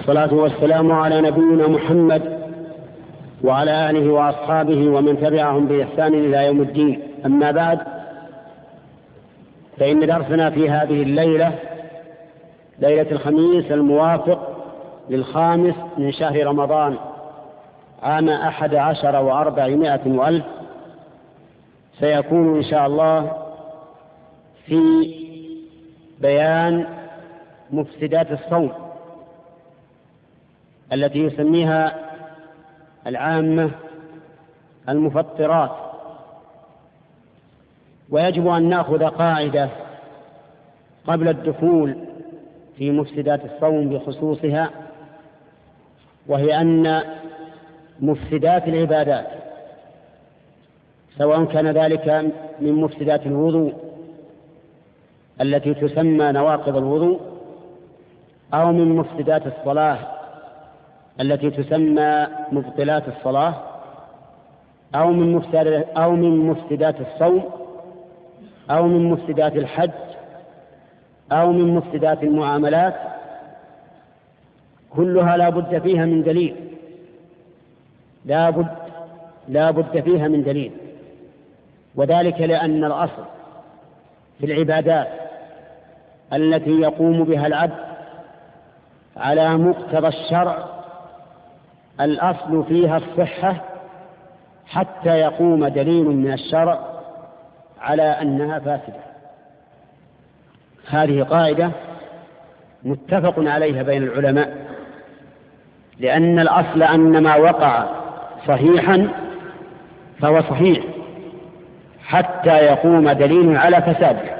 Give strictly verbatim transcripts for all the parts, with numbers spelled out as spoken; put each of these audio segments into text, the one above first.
والصلاة والسلام على نبينا محمد وعلى آله وأصحابه ومن تبعهم بإحسان إلى يوم الدين. أما بعد، فإن درسنا في هذه الليلة ليلة الخميس الموافق للخامس من شهر رمضان عام أحد عشر وأربعمائة وألف سيكون إن شاء الله في بيان مفسدات الصوم التي يسميها العامة المفطرات. ويجب أن نأخذ قاعدة قبل الدخول في مفسدات الصوم بخصوصها، وهي أن مفسدات العبادات سواء كان ذلك من مفسدات الوضوء التي تسمى نواقض الوضوء، أو من مفسدات الصلاة التي تسمى مبطلات الصلاة، أو من مفسدات أو من مفسدات الصوم، أو من مفسدات الحج، أو من مفسدات المعاملات، كلها لا بد فيها من دليل، لا بد لا بد فيها من دليل. وذلك لأن الأصل في العبادات التي يقوم بها العبد على مقتضى الشرع الأصل فيها الصحة حتى يقوم دليل من الشرع على أنها فاسدة. هذه قاعدة متفق عليها بين العلماء، لأن الأصل أن ما وقع صحيحا فهو صحيح حتى يقوم دليل على فساده.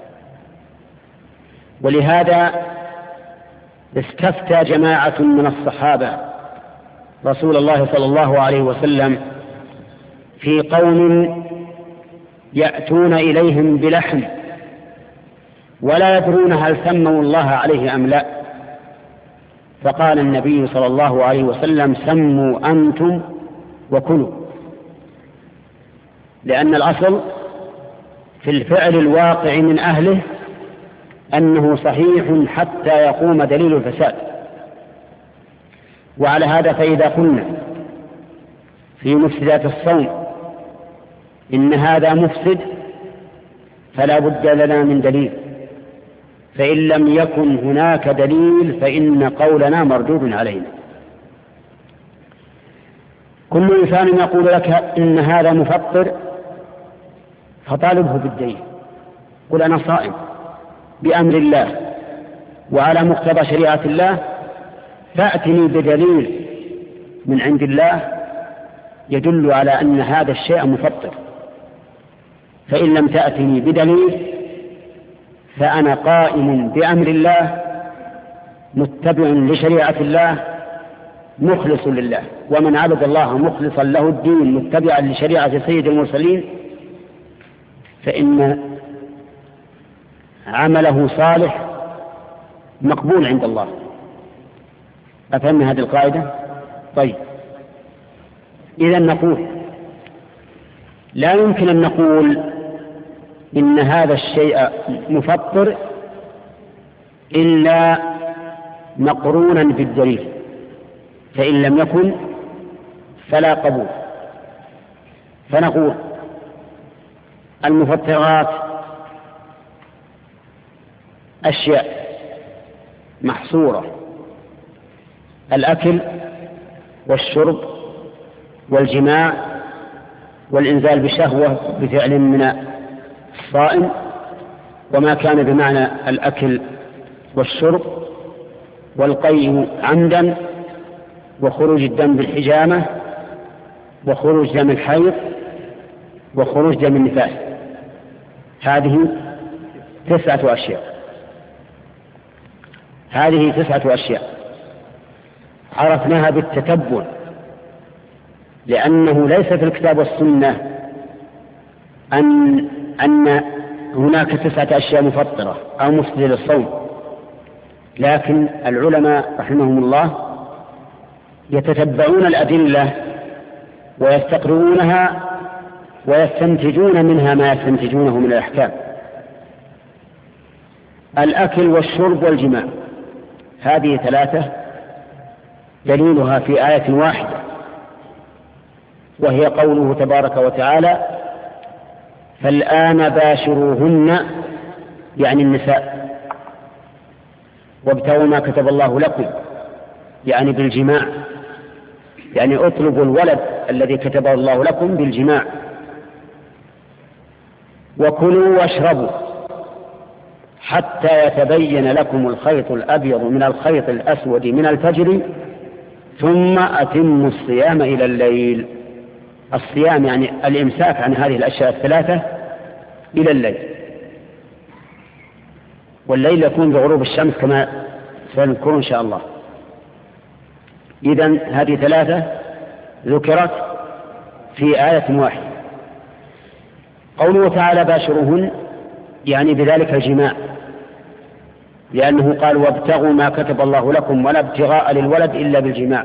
ولهذا استفتى جماعة من الصحابة رسول الله صلى الله عليه وسلم في قوم يأتون إليهم بلحم ولا يدرون هل سموا الله عليه أم لا، فقال النبي صلى الله عليه وسلم: سموا أنتم وكلوا. لأن الأصل في الفعل الواقع من أهله أنه صحيح حتى يقوم دليل الفساد. وعلى هذا فإذا قلنا في مفسدات الصوم إن هذا مفسد فلا بد لنا من دليل، فإن لم يكن هناك دليل فإن قولنا مردود علينا. كل إنسان يقول لك إن هذا مفطر فطالبه بالدليل، قل أنا صائم بأمر الله وعلى مقتضى شريعة الله، فأتني بدليل من عند الله يدل على أن هذا الشيء مفطر. فإن لم تأتني بدليل فأنا قائم بأمر الله متبع لشريعة الله مخلص لله، ومن عبد الله مخلصا له الدين متبعا لشريعة سيد المرسلين فإن عمله صالح مقبول عند الله. أفهمنا هذه القاعدة؟ طيب، إذن نقول لا يمكن أن نقول إن هذا الشيء مفطر إلا مقرونا بالدليل، فإن لم يكن فلا قبول. فنقول المفطرات أشياء محصورة: الأكل والشرب والجماع والإنزال بشهوة بفعل من الصائم، وما كان بمعنى الأكل والشرب، والقيء عمدا، وخروج الدم بالحجامة، وخروج دم الحيض، وخروج دم النفاس. هذه تسعة أشياء هذه تسعة أشياء عرفناها بالتتبع، لأنه ليس في الكتاب والسنة أن أن هناك تسعة أشياء مفطرة أو مفسدة للصوم، لكن العلماء رحمهم الله يتتبعون الأدلة ويستقرؤونها ويستنتجون منها ما يستنتجونه من الأحكام. الأكل والشرب والجماع هذه ثلاثة دليلها في آية واحدة، وهي قوله تبارك وتعالى: فالآن باشروهن، يعني النساء، وابتغوا ما كتب الله لكم، يعني بالجماع، يعني اطلبوا الولد الذي كتبه الله لكم بالجماع. وكلوا واشربوا حتى يتبين لكم الخيط الأبيض من الخيط الأسود من الفجر ثم أتموا الصيام إلى الليل. الصيام يعني الإمساك عن هذه الأشياء الثلاثة إلى الليل، والليل يكون بغروب الشمس كما سنذكر إن شاء الله. إذن هذه ثلاثة ذكرت في آية واحدة. قوله تعالى: باشرهن، يعني بذلك الجماع، لأنه قال: وابتغوا ما كتب الله لكم، ولا ابتغاء للولد إلا بالجماع.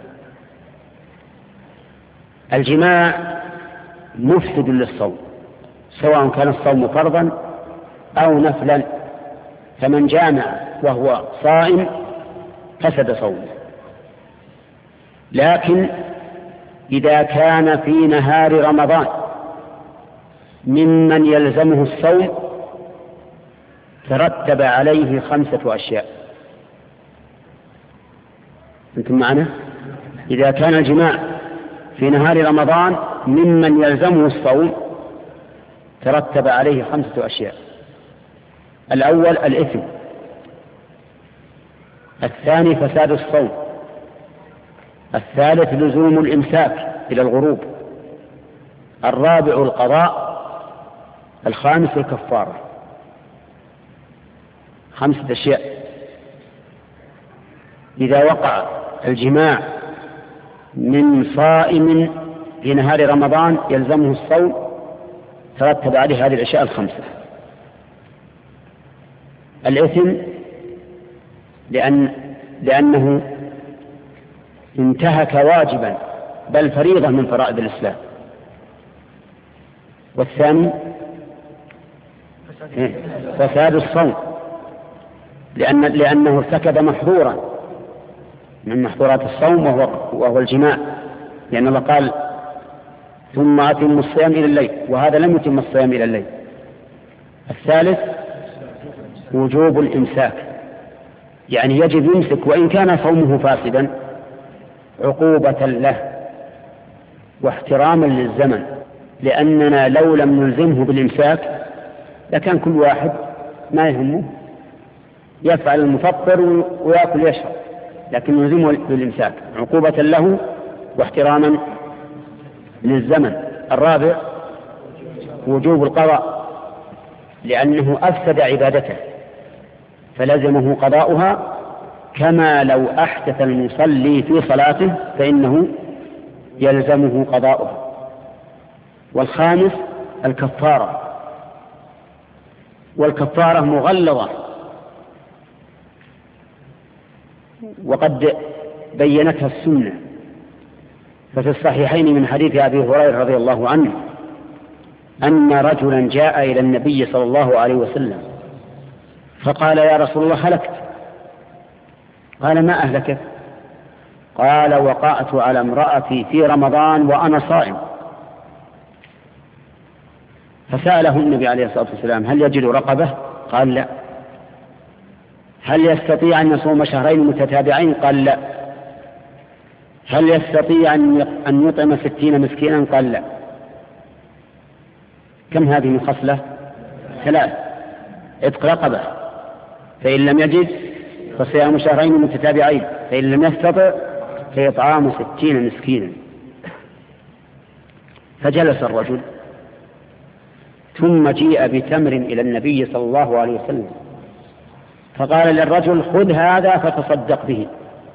الجماع مفسد للصوم، سواء كان الصوم فرضا أو نفلا، فمن جامع وهو صائم فسد صومه. لكن إذا كان في نهار رمضان ممن يلزمه الصوم ترتب عليه خمسة أشياء. أنتم معنا؟ إذا كان الجماع في نهار رمضان ممن يلزمه الصوم ترتب عليه خمسة أشياء: الأول الإثم، الثاني فساد الصوم، الثالث لزوم الإمساك إلى الغروب، الرابع القضاء، الخامس الكفارة. خمسة أشياء. إذا وقع الجماع من صائم في نهار رمضان يلزمه الصوم ترتب عليه هذه الأشياء الخمسة: الإثم لأن لأنه انتهك واجبا بل فريضة من فرائض الإسلام. والثاني فساد الصوم، لأن لأنه ارتكب محظورا من محظورات الصوم وهو, وهو الجماع، لأن الله قال: ثم أتموا الصيام إلى الليل، وهذا لم يتم الصيام إلى الليل. الثالث وجوب الإمساك، يعني يجب يمسك وإن كان صومه فاسدا عقوبة له واحتراما للزمن، لأننا لو لم نلزمه بالإمساك لكان كل واحد ما يهمه يفعل المفطر ويأكل يشرب، لكن نلزمه بالإمساك عقوبة له واحتراما للزمن. الرابع وجوب القضاء، لأنه أفسد عبادته فلزمه قضاؤها، كما لو أحدث المصلي في صلاته فإنه يلزمه قضاؤها. والخامس الكفارة، والكفارة مغلظة، وقد بينتها السنة. ففي الصحيحين من حديث أبي هريرة رضي الله عنه أن رجلا جاء إلى النبي صلى الله عليه وسلم فقال: يا رسول الله هلكت. قال: ما أهلكت؟ قال: وقعت على امرأتي في رمضان وأنا صائم. فسأله النبي عليه الصلاة والسلام: هل يجد رقبة؟ قال: لا. هل يستطيع أن يصوم شهرين متتابعين؟ قال: لا. هل يستطيع أن يطعم ستين مسكينا؟ قال: لا. كم هذه من خصلة؟ ثلاث: عتق رقبة، فإن لم يجد فصيام شهرين متتابعين، فإن لم يستطع فإطعام ستين مسكينا. فجلس الرجل ثم جيء بتمر إلى النبي صلى الله عليه وسلم فقال للرجل: خذ هذا فتصدق به.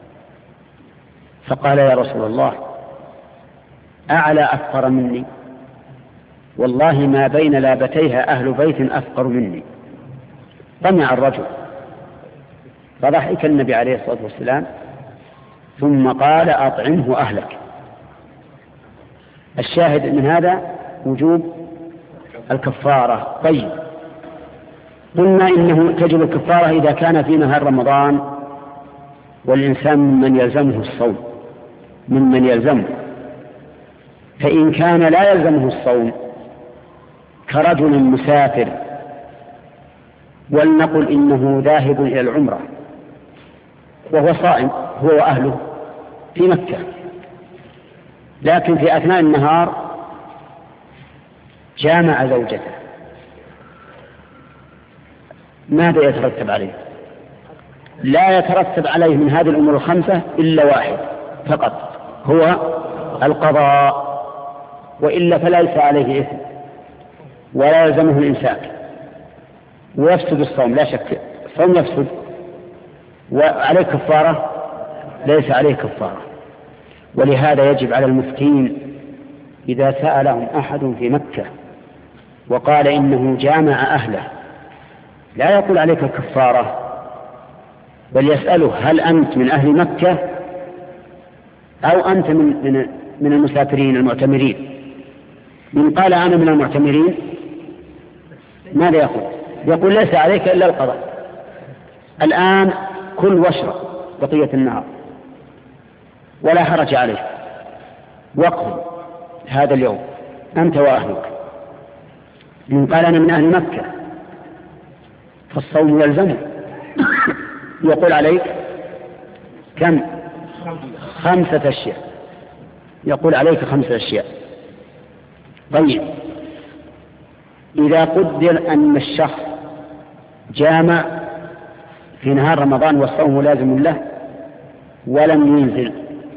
فقال: يا رسول الله أعلى أفقر مني، والله ما بين لابتيها أهل بيت أفقر مني. طمع الرجل فضحك النبي عليه الصلاة والسلام ثم قال: أطعمه أهلك. الشاهد من هذا وجوب الكفارة. طيب، قلنا إنه تجب الكفارة إذا كان في نهار رمضان والإنسان من يلزمه الصوم. ممن يلزمه. فإن كان لا يلزمه الصوم كرجل مسافر، ولنقل إنه ذاهب إلى العمرة وهو صائم هو وأهله في مكة، لكن في أثناء النهار جامع زوجته، ماذا يترتب عليه؟ لا يترتب عليه من هذه الأمور الخمسة إلا واحد فقط، هو القضاء، وإلا فليس عليه إثم ولا يلزمه الإمساك، ويفسد الصوم لا شك، الصوم يفسد. وعليه كفارة؟ ليس عليه كفارة. ولهذا يجب على المفتين إذا سألهم أحد في مكة وقال إنه جامع أهله لا يقول عليك كفارة، بل يسأله هل أنت من أهل مكة أو أنت من, من, من المسافرين المعتمرين؟ من قال أنا من المعتمرين ماذا يقول؟ يقول ليس عليك إلا القضاء، الآن كل واشرب بقية النهار ولا حرج عليك، وقف هذا اليوم أنت وأهلك. من قال أنا من أهل مكة فالصوم يلزمه، يقول عليك كم؟ خمسة أشياء، يقول عليك خمسة أشياء. طيب إذا قدر أن الشخص جامع في نهار رمضان والصوم لازم له ولم ينزل،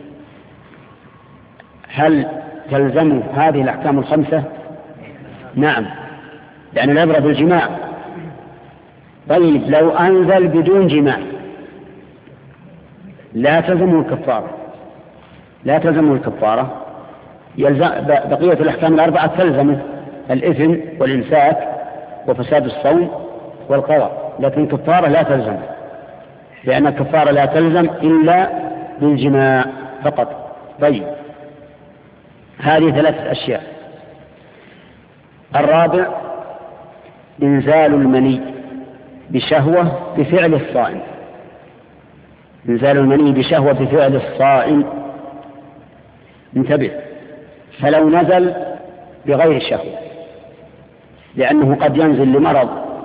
هل تلزمه هذه الأحكام الخمسة؟ نعم، لأن العبرة بالجماع. طيب لو أنزل بدون جماع لا تلزمه الكفارة، لا تلزمه الكفارة، يلزم بقية الأحكام الأربعة تلزمه الإثم والإمساك وفساد الصوم والقضاء، لكن الكفارة لا تلزم، لأن الكفارة لا تلزم إلا بالجماع فقط. طيب هذه ثلاثة أشياء. الرابع إنزال المني بشهوة بفعل الصائم، إنزال المني بشهوة بفعل الصائم، انتبه، فلو نزل بغير شهوة لأنه قد ينزل لمرض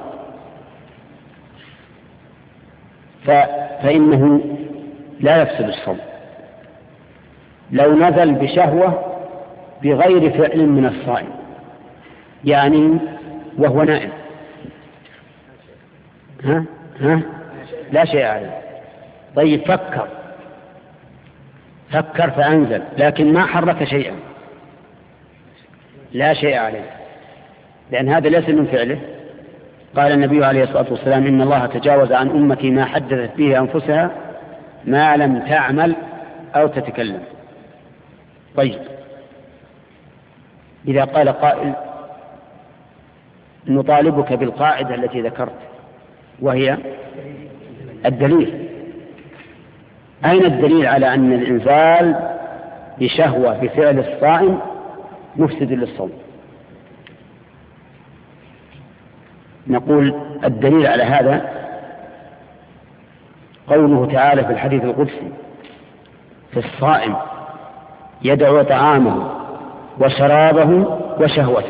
فإنه لا يفسد الصوم. لو نزل بشهوة بغير فعل من الصائم، يعني وهو نائم، ها ها لا شيء عليه. طيب فكر فكر فأنزل لكن ما حرك شيئا، لا شيء عليه، لأن هذا ليس من فعله. قال النبي عليه الصلاة والسلام إن الله تجاوز عن أمتي ما حدثت به أنفسها ما لم تعمل أو تتكلم. طيب إذا قال قائل نطالبك بالقاعدة التي ذكرت وهي الدليل، أين الدليل على أن الإنزال بشهوة بفعل الصائم مفسد للصوم؟ نقول الدليل على هذا قوله تعالى في الحديث القدسي في الصائم يدعو طعامه وشرابه وشهوته،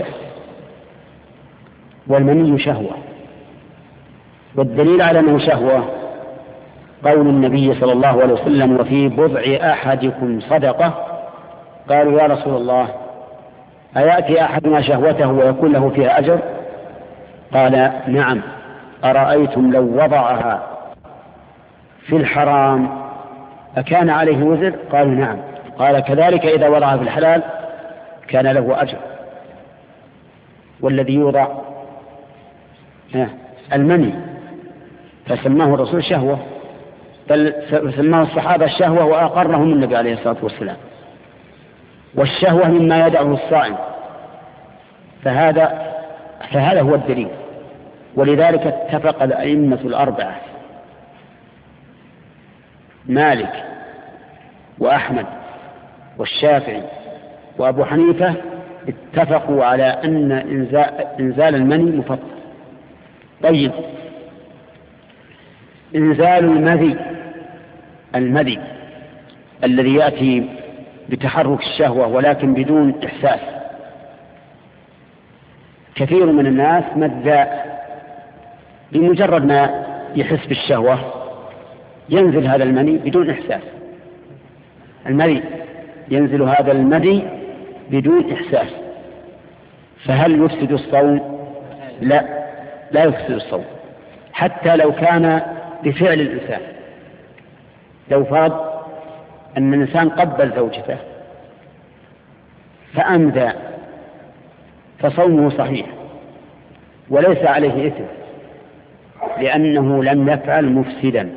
والمني شهوة، والدليل على أنه شهوة قول النبي صلى الله عليه وسلم وفي بضع أحدكم صدقة. قالوا يا رسول الله أيأتي أحدنا شهوته ويكون له فيها أجر؟ قال نعم، أرأيتم لو وضعها في الحرام أكان عليه وزر؟ قالوا نعم. قال كذلك إذا وضعها في الحلال كان له أجر. والذي يوضع المني فسماه الرسول شهوة، بل سماه الصحابة الشهوة وأقرهم النبي عليه الصلاة والسلام. والشهوة مما يدعه الصائم، فهذا فهذا هو الدليل. ولذلك اتفق الأئمة الأربعة مالك وأحمد والشافعي وأبو حنيفة اتفقوا على أن إنزال المني مفطر. طيب إنزال المذي المذي الذي يأتي بتحرك الشهوة ولكن بدون إحساس. كثير من الناس مذاء، بمجرد ما يحس بالشهوة ينزل هذا المني بدون إحساس. المني ينزل هذا المني بدون إحساس، فهل يفسد الصوم؟ لا، لا يفسد الصوم، حتى لو كان بفعل الإنسان. لو فرض أن الإنسان قبل زوجته فأمذى فصومه صحيح وليس عليه إثم، لأنه لم يفعل مفسدا.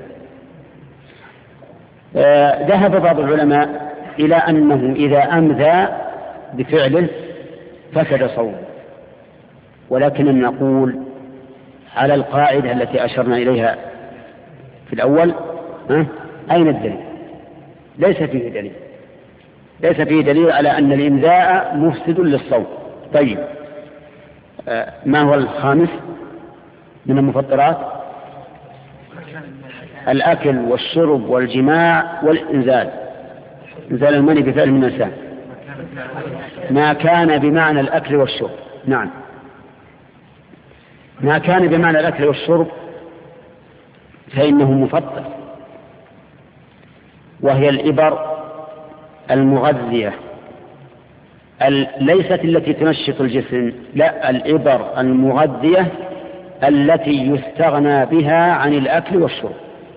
ذهب بعض العلماء إلى أنه إذا أمذى بفعله فسد صومه، ولكن نقول على القاعدة التي أشرنا إليها في الأول، ها؟ أين الدليل؟ ليس فيه دليل، ليس فيه دليل على أن الإمذاء مفسد للصوم. طيب، آه ما هو الخامس من المفطرات؟ الأكل والشرب والجماع والإنزال، إنزال المني بفعل من الإنسان، ما كان بمعنى الأكل والشرب. نعم، ما كان بمعنى الأكل والشرب فإنه مفطر، وهي الإبر المغذية ليست التي تنشط الجسم، لا، الإبر المغذية التي يستغنى بها عن الأكل والشرب،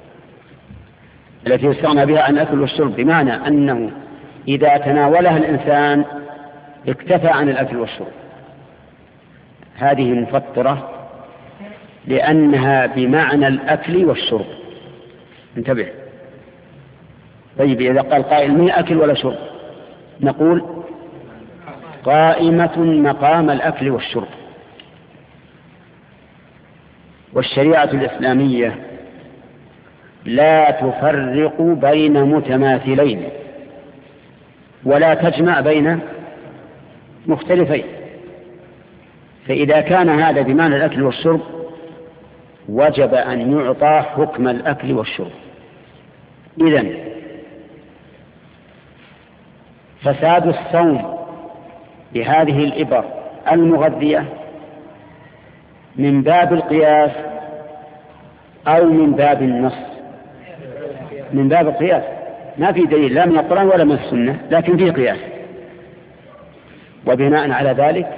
التي يستغنى بها عن الأكل والشرب، بمعنى أنه إذا تناولها الإنسان اكتفى عن الأكل والشرب. هذه مفطرة لأنها بمعنى الأكل والشرب. انتبه. طيب، إذا قال قائل من أكل ولا شرب، نقول قائمة مقام الأكل والشرب. والشريعة الإسلامية لا تفرق بين متماثلين ولا تجمع بين مختلفين، فإذا كان هذا بمعنى الأكل والشرب وجب أن يعطى حكم الأكل والشرب. إذن فساد الصوم بهذه الإبر المغذية من باب القياس أو من باب النص؟ من باب القياس. ما في دليل لا من القرآن ولا من السنة، لكن فيه قياس. وبناء على ذلك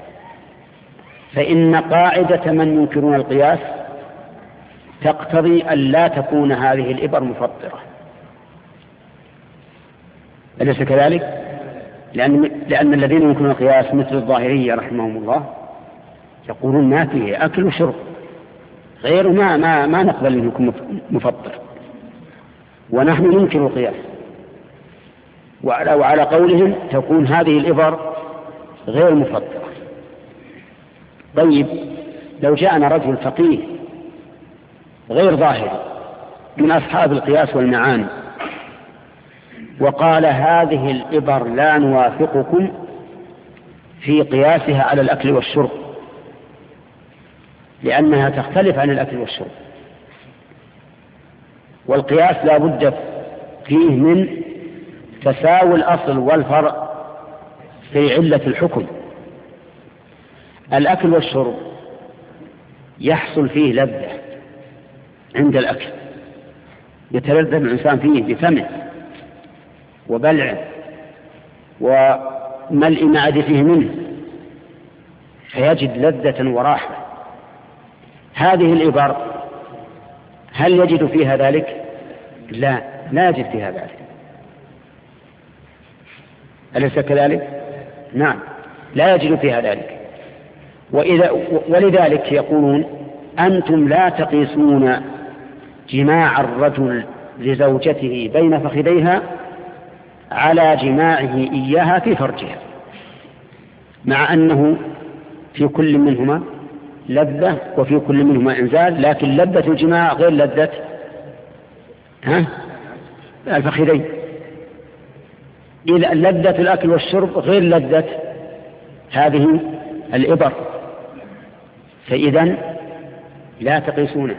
فإن قاعدة من ينكرون القياس تقتضي أن لا تكون هذه الإبر مفطرة. أليس كذلك؟ لأن, لأن الذين ينكرون القياس مثل الظاهرية رحمهم الله يقولون ما فيه أكل وشرب، غير ما, ما, ما نقبل أن يكون مفطر، ونحن ننكر القياس. وعلى, وعلى قولهم تكون هذه الإبر غير مفطرة. طيب، لو جاءنا رجل فقيه غير ظاهر من أصحاب القياس والمعاني وقال هذه الإبر لا نوافقكم في قياسها على الأكل والشرب لأنها تختلف عن الأكل والشرب، والقياس لا بد فيه من تساوي الأصل والفرع في علة الحكم. الأكل والشرب يحصل فيه لذة عند الأكل، يتلذذ الإنسان فيه بفمه وبلعه وملء معدته منه، فيجد لذة وراحة. هذه الإبر هل يجد فيها ذلك؟ لا، لا يجد فيها ذلك. أليس كذلك؟ نعم، لا يجد فيها ذلك. وإذا ولذلك يقولون أنتم لا تقيسون جماع الرجل لزوجته بين فخذيها على جماعه إياها في فرجها، مع أنه في كل منهما لذة وفي كل منهما إنزال، لكن لذة الجماع غير لذة ها الفخذين. إذا لذة الأكل والشرب غير لذة هذه الإبر، فإذا لا تقيسونها.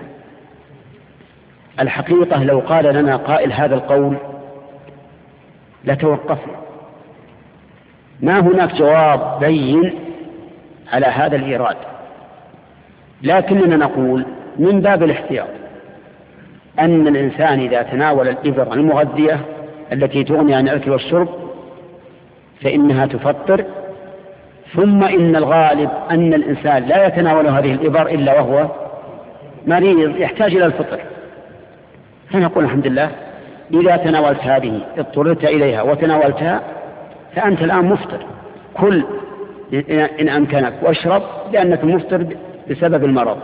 الحقيقة لو قال لنا قائل هذا القول لتوقفنا ما هناك جواب بين على هذا الإيراد، لكننا نقول من باب الاحتياط أن الإنسان إذا تناول الإبر المغذية التي تغني عن الأكل والشرب فإنها تفطر، ثم إن الغالب أن الإنسان لا يتناول هذه الإبر إلا وهو مريض يحتاج إلى الفطر، فنقول الحمد لله إذا تناولت هذه اضطررت إليها وتناولتها فأنت الآن مفطر، كل إن أمكنك واشرب لأنك مفطر بسبب المرض.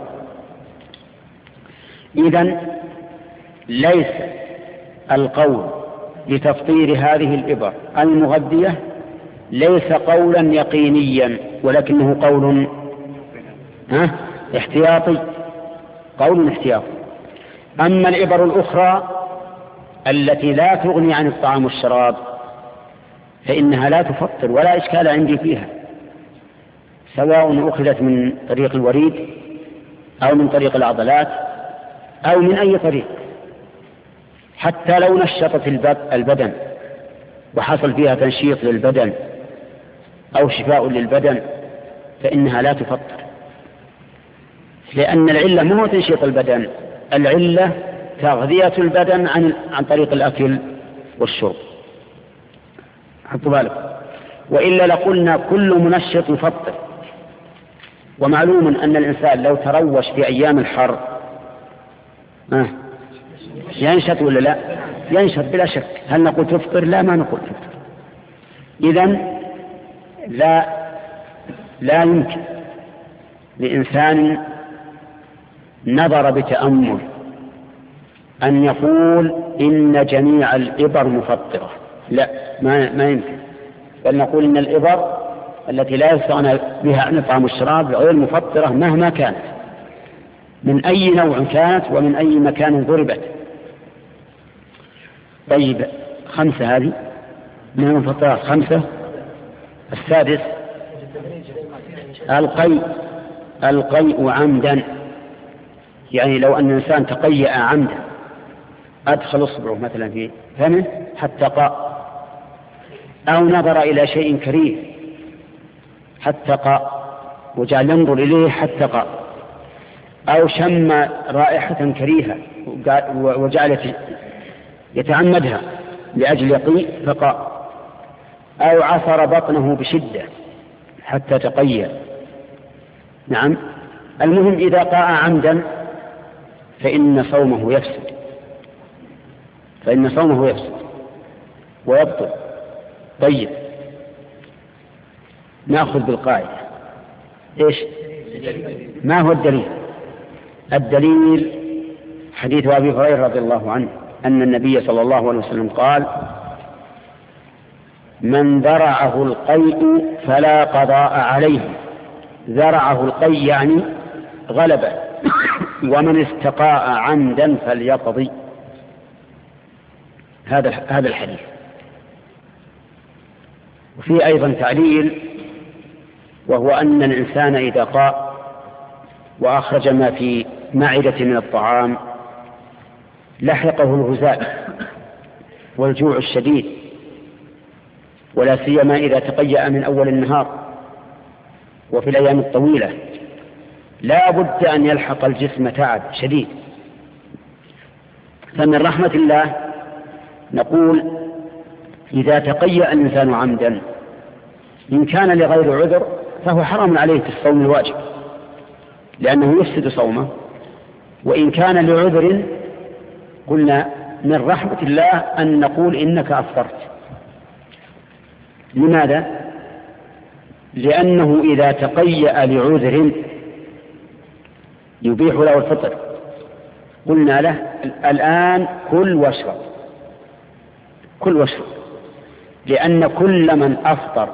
إذن ليس القول لتفطير هذه الإبر المغذية ليس قولا يقينيا، ولكنه قول ها احتياطي، قول احتياطي. أما الإبر الأخرى التي لا تغني عن الطعام والشراب فإنها لا تفطر ولا إشكال عندي فيها، سواء أخذت من طريق الوريد أو من طريق العضلات أو من أي طريق، حتى لو نشطت البدن وحصل فيها تنشيط للبدن أو شفاء للبدن فإنها لا تفطر، لأن العلة ما هو تنشيط البدن، العلة تغذية البدن عن عن طريق الأكل والشرب. حطوا بالك، وإلا لقلنا كل منشط يفطر. ومعلوم أن الإنسان لو تروش في أيام الحر آه ينشط ولا لا؟ ينشط بلا شك. هل نقول تفطر؟ لا، ما نقول تفطر. إذن لا لا يمكن لإنسان نظر بتأمل أن يقول إن جميع الإبر مفطرة، لا، ما, ما يمكن. بل نقول إن الإبر التي لا يستغنى بها عن الطعام والشراب غير مفطرة مهما كانت، من أي نوع كانت ومن أي مكان ضربت. طيب، خمسة هذه من المفطرات، خمسة. السادس القيء، القيء عمدا، يعني لو أن الإنسان تقيأ عمدا، أدخل إصبعه مثلا في فمه حتى قاء، أو نظر إلى شيء كريه حتى قاء وجعل ينظر إليه حتى قاء، أو شم رائحة كريهة وجعل يتعمدها لأجل يقيء فقاء، أو عصر بطنه بشدة حتى تقيأ. نعم، المهم إذا قاء عمدا فإن صومه يفسد، فإن صومه يفسد ويبطل. طيب، نأخذ بالقاعدة. إيش؟ ما هو الدليل؟ الدليل حديث أبي هريرة رضي الله عنه أن النبي صلى الله عليه وسلم قال: من ذرعه القيء فلا قضاء عليه. ذرعه القيء يعني غلبه. ومن استقاء عمدا فليقضي. هذا هذا الحديث. وفي أيضا تعليل، وهو أن الإنسان إذا قاء وأخرج ما في معدة من الطعام لحقه الغزاء والجوع الشديد، ولا سيما إذا تقيأ من أول النهار وفي الأيام الطويلة، لا بد أن يلحق الجسم تعب شديد. فمن رحمة الله نقول إذا تقيأ الإنسان عمدا إن كان لغير عذر فهو حرام عليه في الصوم الواجب لأنه يفسد صومه، وإن كان لعذر قلنا من رحمة الله أن نقول إنك أفطرت. لماذا؟ لأنه إذا تقيأ لعذر يبيح له الفطر قلنا له الآن كل واشرب، كل واشرب، لأن كل من أفطر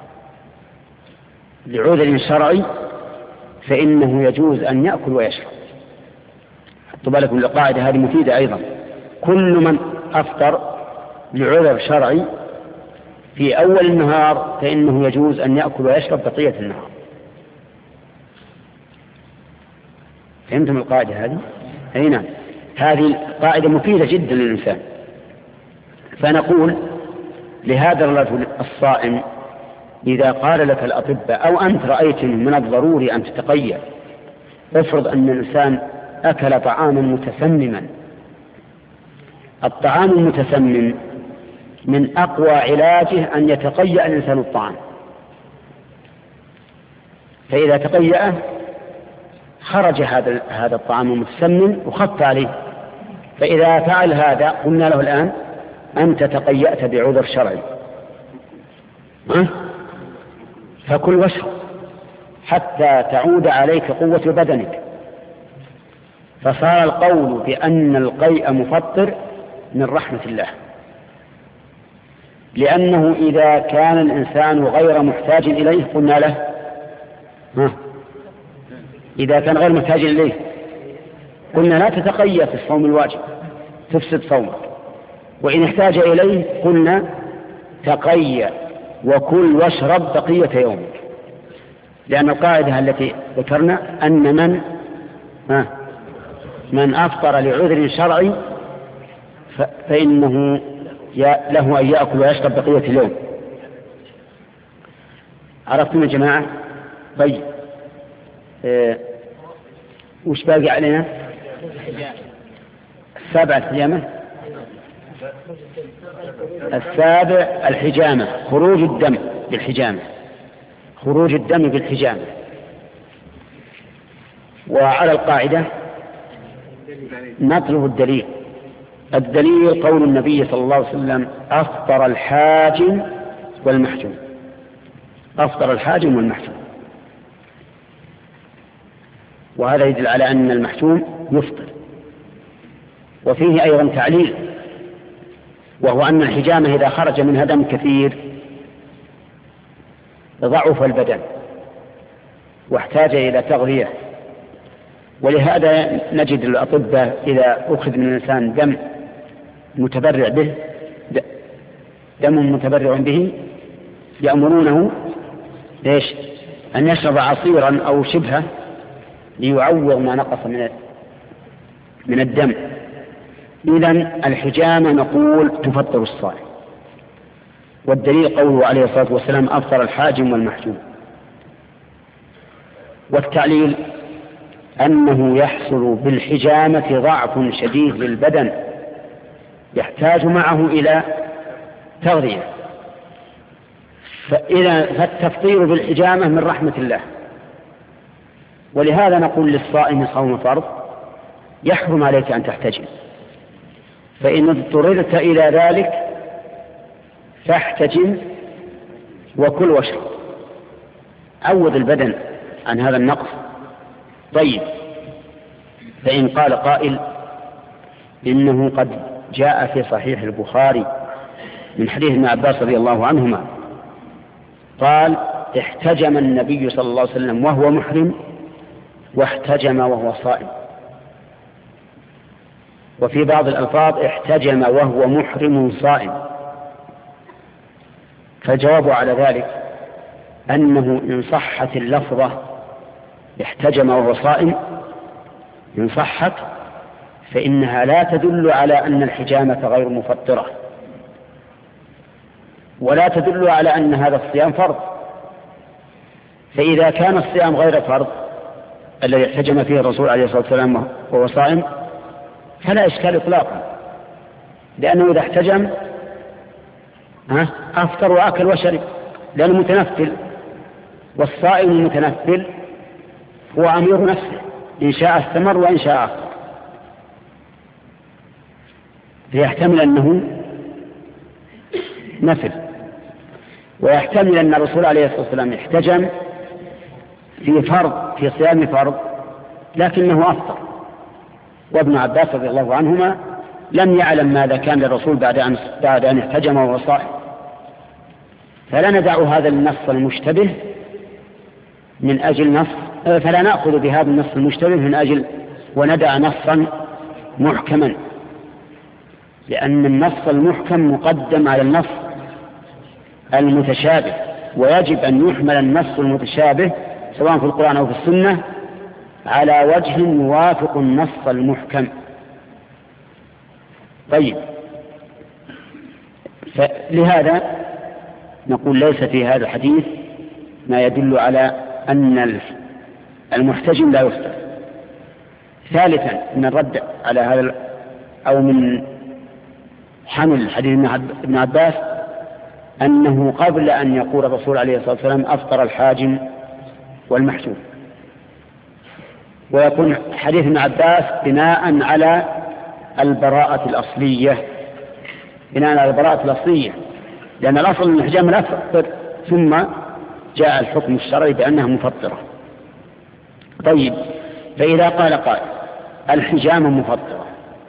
لعذر شرعي فإنه يجوز أن يأكل ويشرب. حطوا بالكم من القاعدة هذه مفيدة أيضا. كل من أفطر لعذر شرعي في أول النهار فإنه يجوز أن يأكل ويشرب بقية النهار. فهمتم القاعدة هذه؟ أي نعم، هذه قاعدة مفيدة جدا للإنسان. فنقول لهذا الرجل الصائم إذا قال لك الأطباء أو أنت رأيت من الضروري أن تتقيأ، افرض أن الإنسان أكل طعاما متسمما، الطعام المتسمم من أقوى علاجه أن يتقيأ الإنسان الطعام، فإذا تقيأ خرج هذا هذا الطعام المتسمم وخف عليه. فإذا فعل هذا قلنا له الآن أنت تقيأت بعذر شرعي، فكل واشرب حتى تعود عليك قوة بدنك. فصار القول بأن القيء مفطر من رحمة الله، لأنه إذا كان الإنسان غير محتاج إليه قلنا له ها إذا كان غير محتاج إليه قلنا لا تتقيأ في الصوم الواجب تفسد صومك، وإن احتاج إليه قلنا تقيأ وكل واشرب بقية يومك، لأن القاعدة التي ذكرنا أن من ها من أفطر لعذر شرعي فإنه له أن يأكل ويشرب بقية اليوم. عرفتم يا جماعة؟ طيب اه وش باقي علينا؟ السابع الحجامة. السابع الحجامة، خروج الدم بالحجامة، خروج الدم بالحجامة. وعلى القاعدة نطلب الدليل. الدليل قول النبي صلى الله عليه وسلم أفطر الحاجم والمحجوم، أفطر الحاجم والمحجوم، وهذا يدل على أن المحجوم يفطر. وفيه أيضا تعليل، وهو أن الحجامة إذا خرج منها دم كثير ضعف البدن واحتاج إلى تغذية، ولهذا نجد الأطباء إذا أخذ من الإنسان دم متبرع به دم متبرع به يأمرونه ليش؟ أن يشرب عصيرا أو شبهه ليعوض ما نقص من من الدم. إذن الحجامة نقول تفطر الصائم، والدليل قوله عليه الصلاة والسلام أفطر الحاجم والمحجوم. والتعليل أنه يحصل بالحجامة ضعف شديد للبدن يحتاج معه إلى تغذية، فإذا فالتفطير بالحجامة من رحمة الله. ولهذا نقول للصائم صوم فرض يحرم عليك أن تحتجم، فإن اضطررت إلى ذلك فاحتجم وكل واشرب، عوض البدن عن هذا النقص. طيب، فإن قال قائل إنه قد جاء في صحيح البخاري من حديث ابن عباس رضي الله عنهما قال احتجم النبي صلى الله عليه وسلم وهو محرم واحتجم وهو صائم، وفي بعض الألفاظ احتجم وهو محرم صائم. فالجواب على ذلك أنه إن صحت اللفظة احتجم وهو صائم إن صحت فإنها لا تدل على أن الحجامة غير مفطرة، ولا تدل على أن هذا الصيام فرض. فإذا كان الصيام غير فرض الذي احتجم فيه الرسول عليه الصلاة والسلام وهو صائم فلا إشكال إطلاقا، لأنه إذا احتجم أفطر وأكل وشرب لأنه متنفل، والصائم المتنفل هو أمير نفسه إن شاء استمر وإن شاء أفطر. فيحتمل أنه نفل، ويحتمل أن الرسول عليه الصلاة والسلام احتجم في فرض في صيام فرض لكنه أفطر، وابن عباس رضي الله عنهما لم يعلم ماذا كان للرسول بعد أن بعد أن احتجم وهو صائم. فلا ندع هذا النص المشتبه من أجل نص فلا نأخذ بهذا النص المشتبه من أجل وندع نصا محكما، لأن النص المحكم مقدم على النص المتشابه، ويجب أن يحمل النص المتشابه سواء في القرآن أو في السنة على وجه يوافق النص المحكم. طيب، فلهذا نقول ليس في هذا الحديث ما يدل على أن المحتجم لا يفطر. ثالثا من الرد على هذا أو من حمل حديث ابن عباس أنه قبل أن يقول الرسول عليه الصلاة والسلام أفطر الحاجم والمحجوم، ويكون حديث ابن عباس بناء على البراءة الأصلية بناء على البراءة الأصلية لأن الأصل من الحجامة لا تفطر، ثم جاء الحكم الشرعي بأنها مفطرة. طيب، فإذا قال قائل الحجامة مفطرة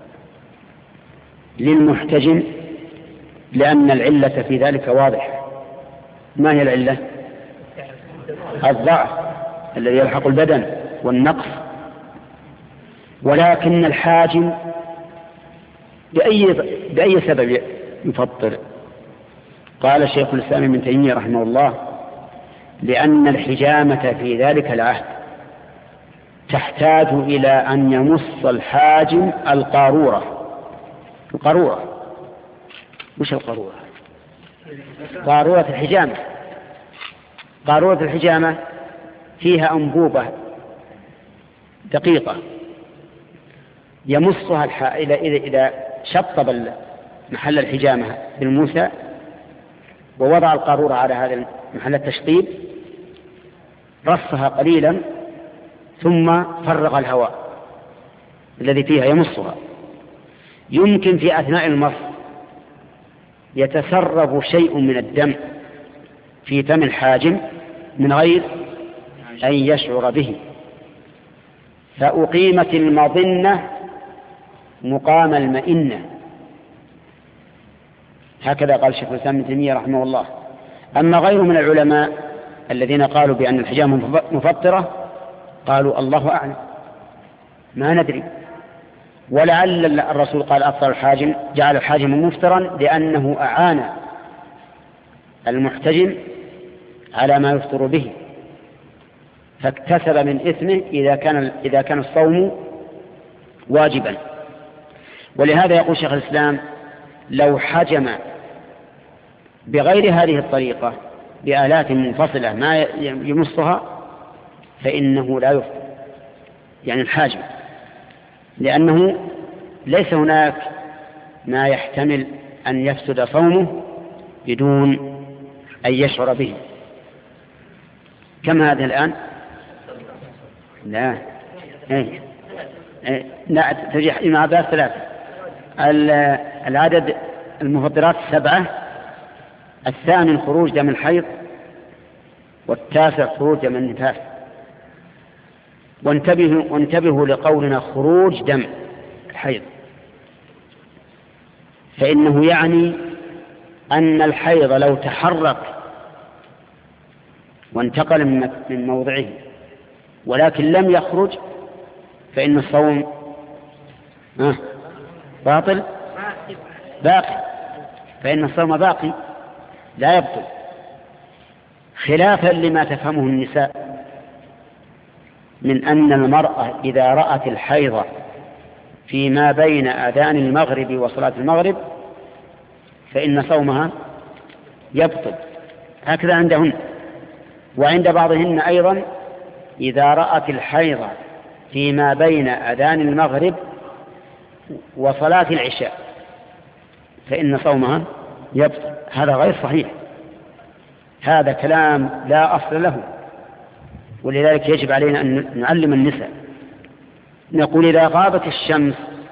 للمحتجم لأن العلة في ذلك واضحة، ما هي العلة؟ الضعف الذي يلحق البدن والنقص. ولكن الحاجم بأي, بأي سبب يفطر؟ قال شيخ الإسلام ابن تيمية رحمه الله لأن الحجامة في ذلك العهد تحتاج إلى أن يمص الحاجم القارورة. القارورة وش القارورة؟ قارورة الحجامة. قارورة الحجامة فيها أنبوبة دقيقة يمصها الحائل إذا شطب محل الحجامة بالموسى ووضع القارورة على هذا محل التشطيب رصها قليلا ثم فرغ الهواء الذي فيها يمصها. يمكن في أثناء المص يتسرب شيء من الدم في فم الحاجم من غير أن يشعر به، فأقيمت المظنة مقام المئنة. هكذا قال شيخ الإسلام ابن تيمية رحمه الله. أما غيره من العلماء الذين قالوا بأن الحجامة مفطرة قالوا الله أعلم، ما ندري، ولعل الرسول قال أفطر الحاجم جعل الحاجم مفطرا لأنه أعان المحتجم على ما يفطر به فاكتسب من إثمه إذا كان إذا كان الصوم واجبا. ولهذا يقول شيخ الإسلام لو حجم بغير هذه الطريقة بآلات منفصلة ما يمصها فإنه لا يفطر، يعني الحاجم، لأنه ليس هناك ما يحتمل أن يفسد صومه بدون أن يشعر به. كم هذا الآن؟ لا ايه ايه لا ترجح مع عباس ثلاثة. العدد المفطرات سبعة، الثامن خروج دم الحيض، والتاسع خروج دم النفاس. وانتبهوا, وانتبهوا لقولنا خروج دم الحيض، فإنه يعني أن الحيض لو تحرك وانتقل من موضعه ولكن لم يخرج فإن الصوم آه باطل باقي، فإن الصوم باقي لا يبطل، خلافا لما تفهمه النساء من أن المرأة إذا رأت الحيض فيما بين أذان المغرب وصلاة المغرب فإن صومها يبطل، هكذا عندهن. وعند بعضهن أيضا إذا رأت الحيض فيما بين أذان المغرب وصلاة العشاء فإن صومها يبطل. هذا غير صحيح، هذا كلام لا أصل له، ولذلك يجب علينا أن نعلم النساء. نقول إذا غابت الشمس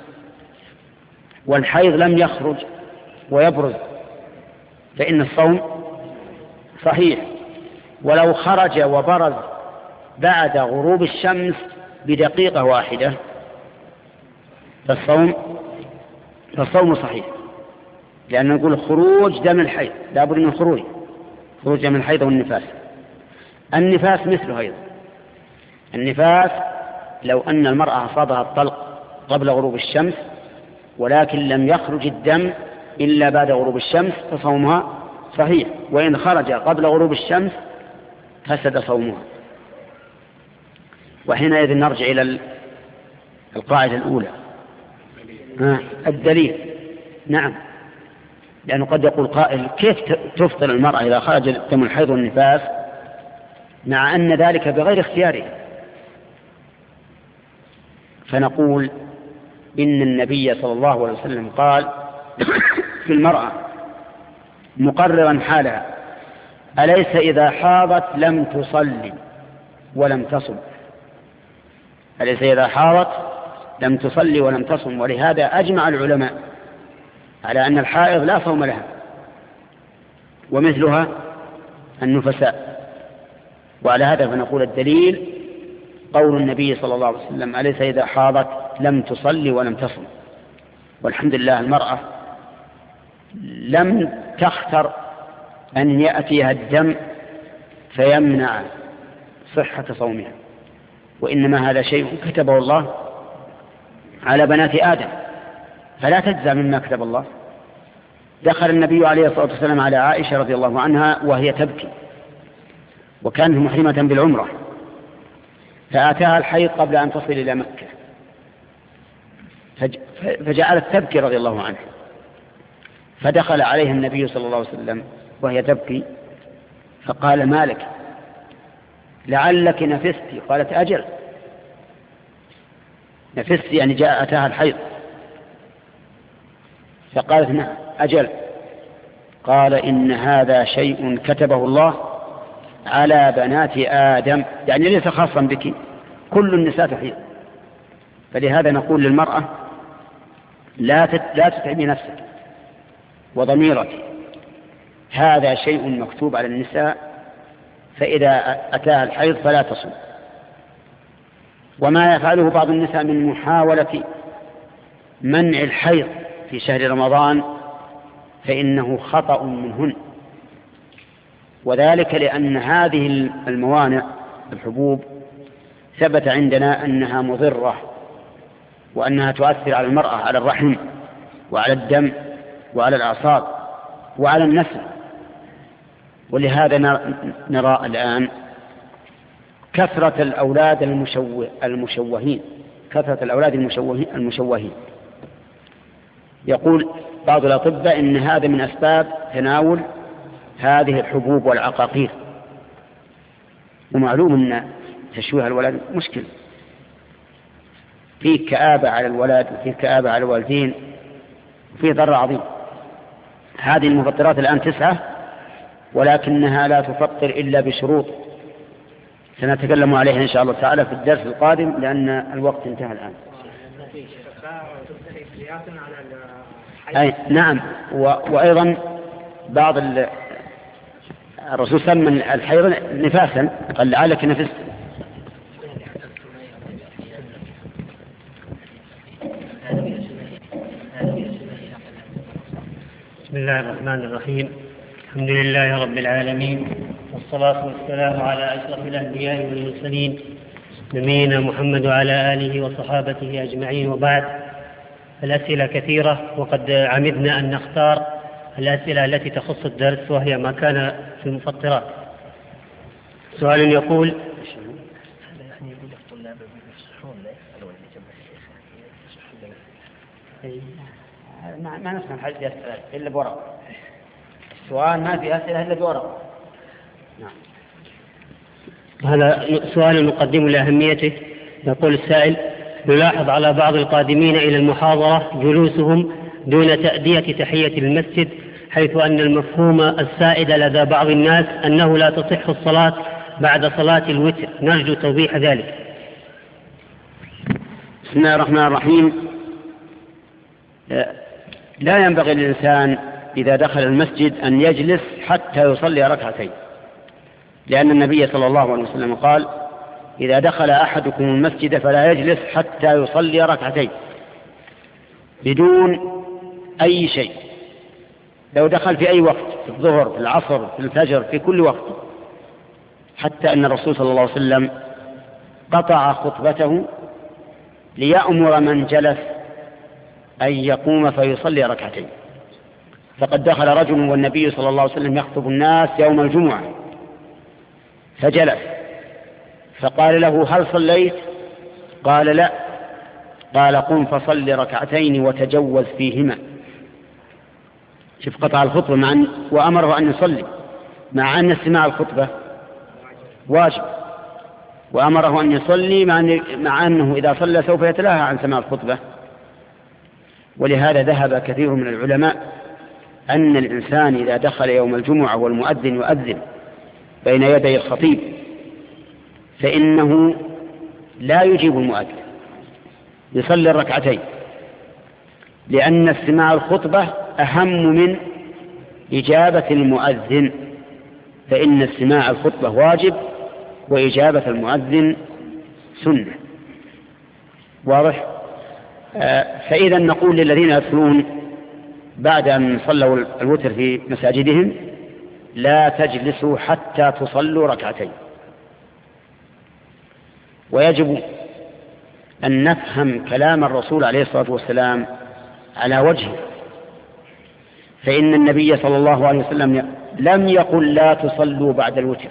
والحيض لم يخرج ويبرز فإن الصوم صحيح، ولو خرج وبرز بعد غروب الشمس بدقيقة واحدة فالصوم فالصوم صحيح، لأن نقول خروج دم الحيض لا بد من خروج خروج دم الحيض والنفاس. النفاس مثله أيضا، النفاس لو أن المرأة أصابها الطلق قبل غروب الشمس ولكن لم يخرج الدم إلا بعد غروب الشمس فصومها صحيح، وإن خرج قبل غروب الشمس فسد صومها. وحينئذ نرجع إلى القاعدة الأولى. آه الدليل. نعم لأنه قد يقول قائل كيف تفطر المرأة إذا خرج دم الحيض والنفاس مع أن ذلك بغير اختياره؟ فنقول إن النبي صلى الله عليه وسلم قال في المرأة مقررا حالها: أليس إذا حاضت لم تصلي ولم تصم؟ أليس إذا حاضت لم تصلي ولم تصم. ولهذا أجمع العلماء على أن الحائض لا صوم لها، ومثلها النفساء. وعلى هذا فنقول الدليل قول النبي صلى الله عليه وسلم: أليس إذا حاضت لم تصلي ولم تصم. والحمد لله المرأة لم تختر أن يأتيها الدم فيمنع صحة صومها، وإنما هذا شيء كتبه الله على بنات آدم، فلا تجزى مما كتب الله. دخل النبي عليه الصلاة والسلام على عائشة رضي الله عنها وهي تبكي، وكانت محرمة بالعمرة، فآتاها الحيض قبل أن تصل إلى مكة، فجعلت تبكي رضي الله عنها، فدخل عليها النبي صلى الله عليه وسلم وهي تبكي فقال: ما لك؟ لعلك نفستي. قالت: أجل، نفست يعني جاء أتاها الحيض. فقالت: نعم أجل. قال: إن هذا شيء كتبه الله على بنات آدم، يعني ليس خاصا بك، كل النساء تحيض. فلهذا نقول للمرأة: لا لا تتعبي نفسك وضميرك، هذا شيء مكتوب على النساء، فإذا أتاها الحيض فلا تصوم. وما يفعله بعض النساء من محاولة منع الحيض في شهر رمضان فإنه خطأ منهن، وذلك لأن هذه الموانع الحبوب ثبت عندنا أنها مضرة، وأنها تؤثر على المرأة، على الرحم وعلى الدم وعلى الأعصاب وعلى النسل. ولهذا نرى الآن كثرة الأولاد المشوه المشوهين كثرة الأولاد المشوهين المشوهين يقول بعض الأطباء إن هذا من أسباب تناول هذه الحبوب والعقاقير. ومعلوم أن تشويه الولد مشكل، فيه كآبة على الولد وفيه كآبة على الوالدين وفيه ضرر عظيم. هذه المفطرات الآن تسعة، ولكنها لا تفطر إلا بشروط سنتكلم عليها إن شاء الله تعالى في الدرس القادم، لأن الوقت انتهى الآن. أي نعم. وأيضا بعض الرسول سمى الحيض نفاسا، قال: لعلك نفست. بسم الله الرحمن الرحيم. الحمد لله رب العالمين، والصلاة والسلام على أشرف الأنبياء والمرسلين، نبينا محمد وعلى آله وصحابته أجمعين، وبعد. الأسئلة كثيرة، وقد عمدنا أن نختار الأسئلة التي تخص الدرس، وهي ما كان في المفطرات. سؤال يقول: ما نسمع حد يسأل إلا بورق. السؤال ما في أسئلة إلا بورق. نعم. هذا سؤال نقدم لأهميته. يقول السائل: نلاحظ على بعض القادمين إلى المحاضرة جلوسهم دون تأدية تحية المسجد، حيث أن المفهوم السائد لدى بعض الناس أنه لا تصح الصلاة بعد صلاة الوتر. نرجو توضيح ذلك. بسم الله الرحمن الرحيم. لا ينبغي للإنسان إذا دخل المسجد أن يجلس حتى يصلي ركعتين، لأن النبي صلى الله عليه وسلم قال: إذا دخل أحدكم المسجد فلا يجلس حتى يصلي ركعتين، بدون أي شيء. لو دخل في أي وقت، في الظهر، في العصر، في الفجر، في كل وقت، حتى أن الرسول صلى الله عليه وسلم قطع خطبته ليأمر من جلس أن يقوم فيصلي ركعتين. فقد دخل رجل والنبي صلى الله عليه وسلم يخطب الناس يوم الجمعة، فجلس، فقال له: هل صليت؟ قال: لا. قال: قم فصل ركعتين وتجوز فيهما. شوف قطع الخطبة مع أن وأمره أن يصلي مع أن استماع الخطبة واجب، وأمره أن يصلي مع أنه إذا صلى سوف يتلاهى عن سماع الخطبة. ولهذا ذهب كثير من العلماء أن الإنسان إذا دخل يوم الجمعة والمؤذن يؤذن بين يدي الخطيب فإنه لا يجيب المؤذن، يصلي الركعتين، لأن استماع الخطبة أهم من إجابة المؤذن، فإن استماع الخطبة واجب وإجابة المؤذن سنة. واضح؟ فإذا نقول للذين يدخلون بعد أن صلوا الوتر في مساجدهم لا تجلسوا حتى تصلوا ركعتين. ويجب أن نفهم كلام الرسول عليه الصلاة والسلام على وجهه، فإن النبي صلى الله عليه وسلم لم يقل لا تصلوا بعد الوتر،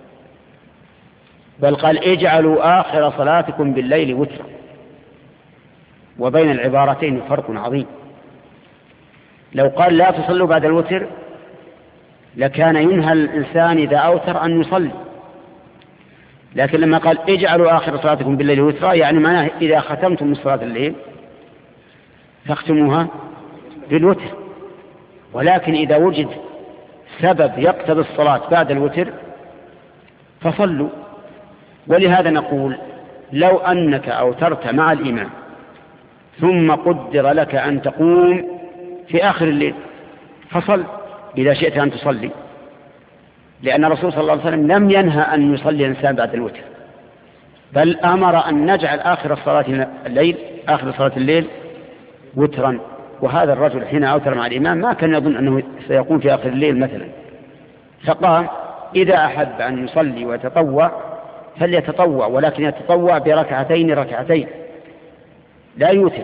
بل قال اجعلوا آخر صلاتكم بالليل وترا، وبين العبارتين فرق عظيم. لو قال لا تصلوا بعد الوتر لكان ينهى الإنسان إذا أوتر أن يصلي، لكن لما قال اجعلوا آخر صلاتكم بالليل وترا يعني معناه إذا ختمتم من صلاة الليل فاختموها بالوتر، ولكن إذا وجد سبب يقتضي الصلاة بعد الوتر فصلوا. ولهذا نقول لو أنك أوترت مع الإمام ثم قدر لك أن تقوم في آخر الليل فصل إذا شئت أن تصلي، لأن الرسول صلى الله عليه وسلم لم ينهى أن يصلي الإنسان بعد الوتر، بل أمر أن نجعل آخر صلاة الليل آخر صلاة الليل وترا. وهذا الرجل حين أوتر مع الإمام ما كان يظن أنه سيقوم في آخر الليل مثلا، فقام إذا أحب أن يصلي ويتطوع فليتطوع، ولكن يتطوع بركعتين ركعتين لا يوتر،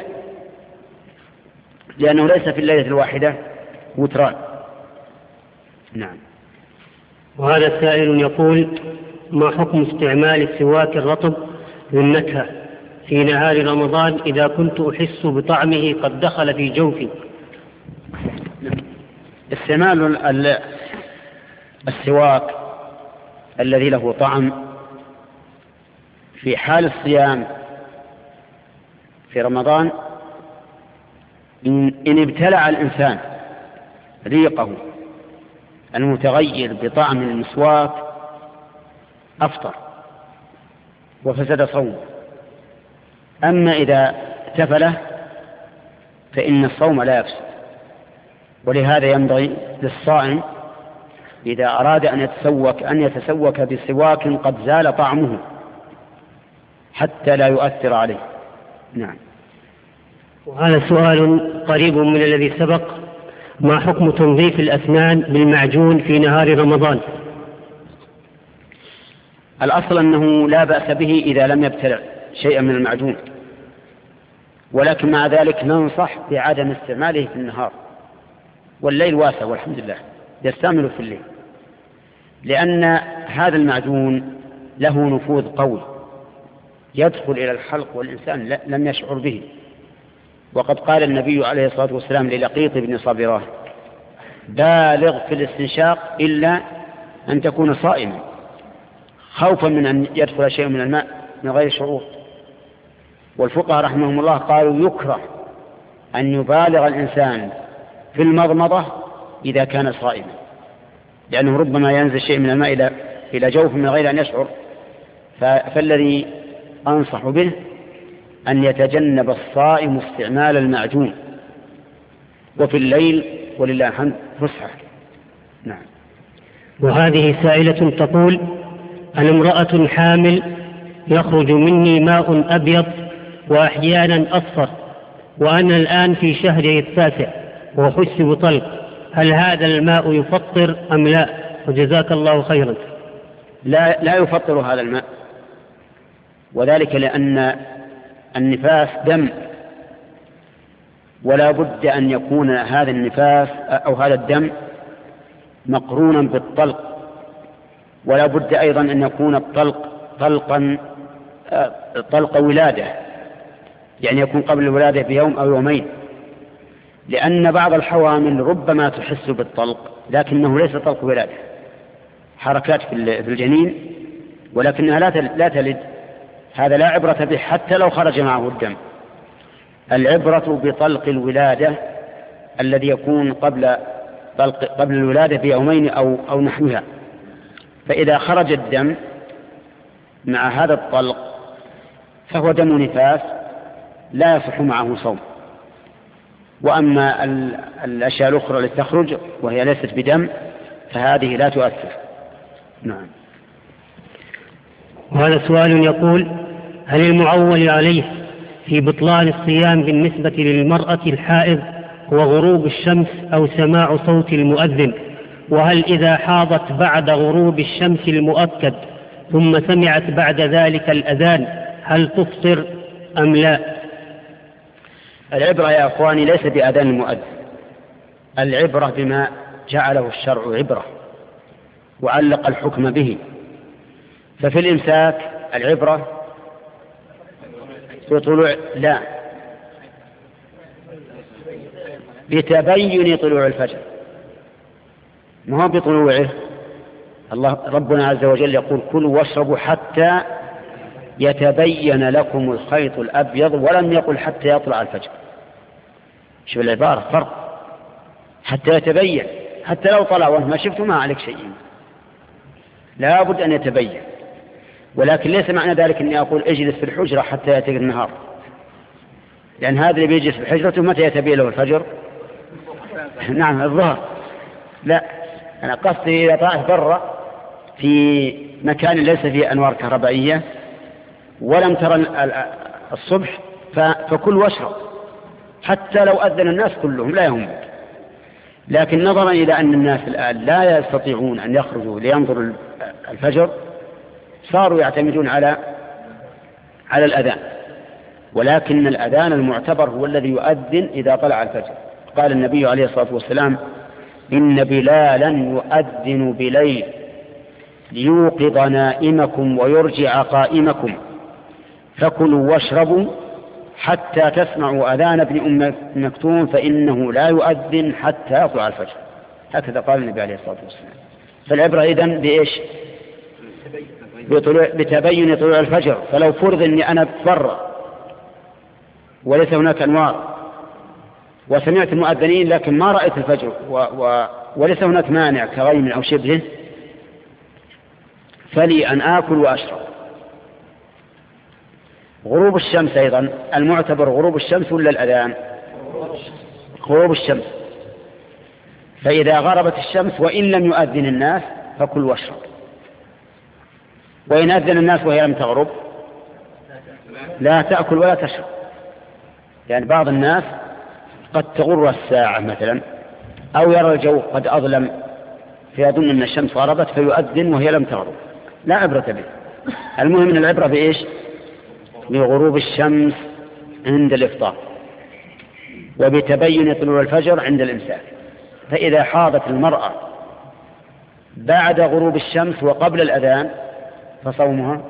لأنه ليس في الليلة الواحدة وتران. نعم. وهذا سائل يقول: ما حكم استعمال السواك الرطب للنكهة في نهار رمضان إذا كنت أحس بطعمه قد دخل في جوفي؟ استعمال السواك الذي له طعم في حال الصيام في رمضان إن ابتلع الإنسان ريقه المتغير بطعم المسواك أفطر وفسد صومه. أما إذا تفله فإن الصوم لا يفسد. ولهذا ينبغي للصائم إذا أراد أن يتسوك أن يتسوك بسواك قد زال طعمه حتى لا يؤثر عليه. نعم. وهذا سؤال قريب من الذي سبق: ما حكم تنظيف الأسنان بالمعجون في نهار رمضان؟ الأصل أنه لا بأس به إذا لم يبتلع شيئا من المعجون، ولكن مع ذلك ننصح بعدم استعماله في النهار، والليل واسع والحمد لله يستعمل في الليل، لأن هذا المعجون له نفوذ قوي يدخل إلى الحلق والإنسان لم يشعر به. وقد قال النبي عليه الصلاة والسلام للقيط بن صبراه: بالغ في الاستنشاق إلا أن تكون صائما، خوفا من أن يدخل شيء من الماء من غير شعور. والفقهاء رحمهم الله قالوا يكره أن يبالغ الإنسان في المضمضة إذا كان صائما، لأنه ربما ينزل شيء من الماء إلى إلى جوف من غير أن يشعر. فالذي أنصح به أن يتجنب الصائم استعمال المعجون، وفي الليل ولله الحمد فسحة. نعم. وهذه سائلة تقول: أنا امرأة حامل يخرج مني ماء أبيض وأحيانا أصفر، وأنا الآن في شهري التاسع وأحس بطلق، هل هذا الماء يفطر أم لا؟ وجزاك الله خيرا. لا, لا يفطر هذا الماء، وذلك لأن النفاس دم، ولا بد أن يكون هذا النفاس أو هذا الدم مقرونا بالطلق، ولا بد أيضا أن يكون الطلق طلقا طلق ولادة، يعني يكون قبل الولادة بيوم أو يومين. لأن بعض الحوامل ربما تحس بالطلق لكنه ليس طلق ولادة، حركات في الجنين ولكنها لا تلد، هذا لا عبرة به حتى لو خرج معه الدم. العبرة بطلق الولادة الذي يكون قبل طلق قبل الولادة بيومين أو أو نحوها، فإذا خرج الدم مع هذا الطلق فهو دم نفاس لا يصح معه صوم. وأما الأشياء الأخرى التي تخرج وهي ليست بدم فهذه لا تؤثر. نعم. وهذا سؤال يقول: هل المعول عليه في بطلان الصيام بالنسبة للمرأة الحائض هو غروب الشمس أو سماع صوت المؤذن؟ وهل إذا حاضت بعد غروب الشمس المؤكد ثم سمعت بعد ذلك الأذان هل تفطر أم لا؟ العبرة يا أخواني ليس بأذان المؤذن، العبرة بما جعله الشرع عبرة وعلق الحكم به. ففي الإمساك العبرة بطلوع لا بتبين طلوع الفجر، ما هو بطلوعه. الله ربنا عز وجل يقول: كلوا واشربوا حتى يتبين لكم الخيط الأبيض، ولم يقل حتى يطلع الفجر. شوف العبارة فرق، حتى يتبين، حتى لو طلع وانت ما شفته ما عليك شيء، لا بد أن يتبين. ولكن ليس معنى ذلك أني أقول اجلس في الحجرة حتى يأتي النهار، لأن هذا اللي بيجلس في حجرته متى يتبين له الفجر؟ نعم الظهر. لا، أنا قصدي إذا طلعت برا في مكان ليس فيه أنوار كهربائية ولم ترى الصبح فكل واشرب حتى لو أذن الناس كلهم لا يهمك. لكن نظرا إلى أن الناس الآن لا يستطيعون أن يخرجوا لينظروا الفجر صاروا يعتمدون على على الأذان، ولكن الأذان المعتبر هو الذي يؤذن إذا طلع الفجر. قال النبي عليه الصلاة والسلام: إن بلالا يؤذن بليل ليوقظ نائمكم ويرجع قائمكم، فكلوا واشربوا حتى تسمعوا أذان ابن أم مكتوم فإنه لا يؤذن حتى يطلع الفجر. هكذا قال النبي عليه الصلاة والسلام. فالعبرة إذن بإيش؟ بتبين طلوع الفجر. فلو فرض أني أنا برا وليس هناك أنوار وسمعت المؤذنين لكن ما رأيت الفجر و... و... وليس هناك مانع كغيم أو شبهه، فلي أن آكل وأشرب. غروب الشمس أيضا المعتبر غروب الشمس ولا الأذان؟ غروب الشمس. فإذا غربت الشمس وإن لم يؤذن الناس فكل واشرب، وإن أذن الناس وهي لم تغرب لا تأكل ولا تشرب. يعني بعض الناس قد تغر الساعة مثلا أو يرى الجو قد أظلم فيظن أن الشمس غربت فيؤذن وهي لم تغرب، لا عبرة به. المهم أن العبرة بإيش؟ بغروب الشمس عند الإفطار وبتبين طلوع الفجر عند الإمساك. فإذا حاضت المرأة بعد غروب الشمس وقبل الأذان فصومها،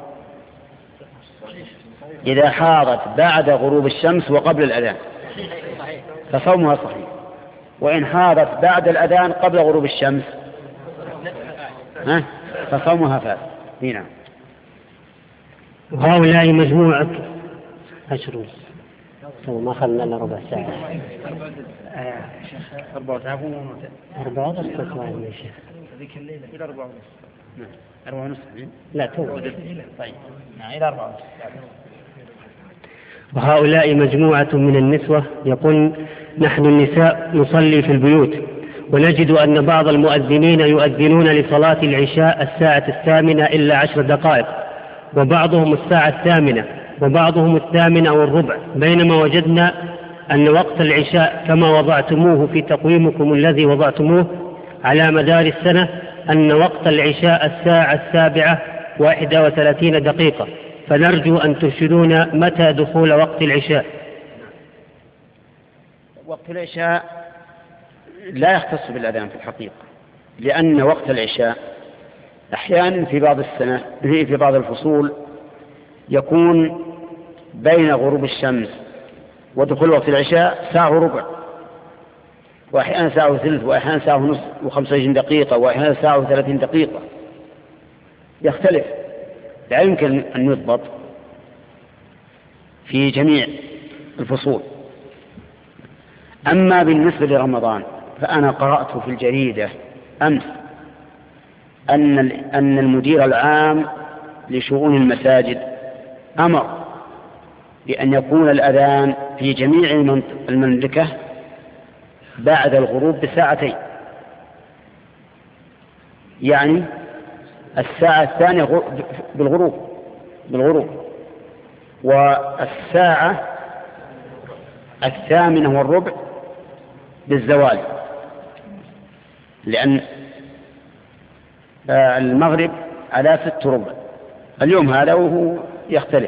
إذا حاضت بعد غروب الشمس وقبل الأذان فصومها صحيح، وإن حاضت بعد الأذان قبل غروب الشمس ها فصومها فاسد. هنا وهؤلاء مجموعة عشرون ما خلنا لنا ربع ساعة أربعة ساعة أربعة ونصف يا شيخ هذيك الليلة إلى أربعة ونصف. أربعة ونصف لا تو طيب إلى أربعة ونصف. وهؤلاء مجموعة من النسوة يقول: نحن النساء نصلي في البيوت ونجد أن بعض المؤذنين يؤذنون لصلاة العشاء الساعة الثامنة إلا عشر دقائق، وبعضهم الساعة الثامنة وبعضهم الثامنة والربع، بينما وجدنا أن وقت العشاء كما وضعتموه في تقويمكم الذي وضعتموه على مدار السنة أن وقت العشاء الساعة السابعة واحدة وثلاثين دقيقة، فنرجو أن ترشدونا متى دخول وقت العشاء. وقت العشاء لا يختص بالأذان في الحقيقة، لأن وقت العشاء أحيانا في بعض السنة في بعض الفصول يكون بين غروب الشمس ودخول وقت العشاء ساعة وربع، وأحيانا ساعة وثلث، وأحيانا ساعة ونصف وخمسة وعشرين دقيقة، وأحيانا ساعة وثلاثين دقيقة، يختلف، لا يمكن أن يضبط في جميع الفصول. أما بالنسبة لرمضان فأنا قرأت في الجريدة أمس أن أن المدير العام لشؤون المساجد أمر بأن يكون الأذان في جميع المملكة بعد الغروب بساعتين، يعني الساعة الثانية بالغروب بالغروب والساعة الثامنة والربع بالزوال، لأن المغرب على ست ربع اليوم هذا وهو يختلف.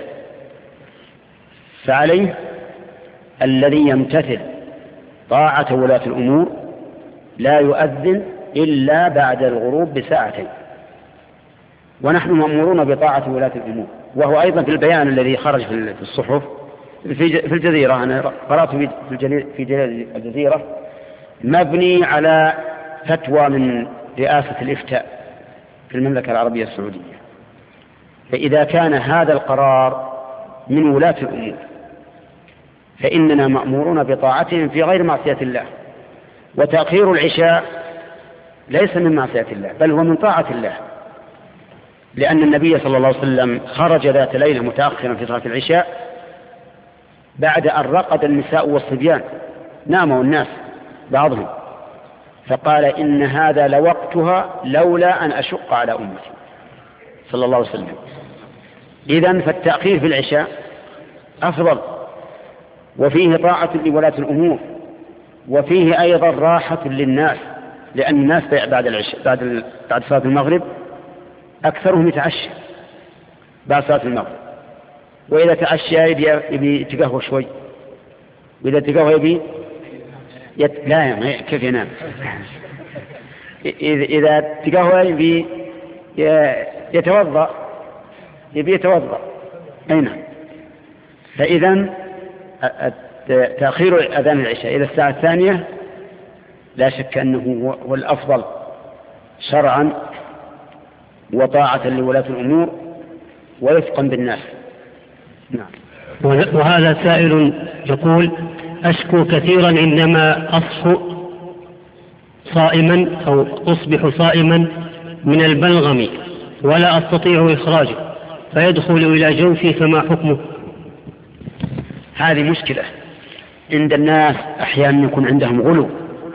فعليه الذي يمتثل طاعة ولاة الأمور لا يؤذن إلا بعد الغروب بساعتين، ونحن مأمورون بطاعة ولاة الأمور. وهو أيضا في البيان الذي خرج في الصحف في الجزيرة، أنا قرأت في جريدة الجزيرة، مبني على فتوى من رئاسة الإفتاء في المملكة العربية السعودية. فإذا كان هذا القرار من ولاة الأمور فإننا مأمورون بطاعتهم في غير معصية الله. وتأخير العشاء ليس من معصية الله بل هو من طاعة الله، لأن النبي صلى الله عليه وسلم خرج ذات ليلة متأخرا في صلاة العشاء بعد أن رقد النساء والصبيان، ناموا الناس بعضهم، فقال إن هذا لوقتها لولا أن أشق على أمتي صلى الله عليه وسلم. إذن فالتأخير في العشاء أفضل، وفيه طاعة لولاة الأمور، وفيه أيضا راحة للناس، لأن الناس بعد العشاء بعد بعد صلاة المغرب أكثرهم يتعشى بعد صلاة المغرب، وإذا تعشى يبي يتقهوى شوي، وإذا تقهوى يبي يت... لا كيف ينام إذا تقهوى يبي يتوضأ يبي يتوضأ أين. فإذا تأخير أذان العشاء إلى الساعة الثانية لا شك أنه هو الأفضل شرعا وطاعة لولاة الأمور ورفقا بالناس. نعم. وهذا سائل يقول: أشكو كثيرا عندما أصحو صائما أو أصبح صائما من البلغم ولا أستطيع إخراجه فيدخل إلى جوفي، فما حكمه؟ هذه مشكلة عند الناس، أحيانا يكون عندهم غلو،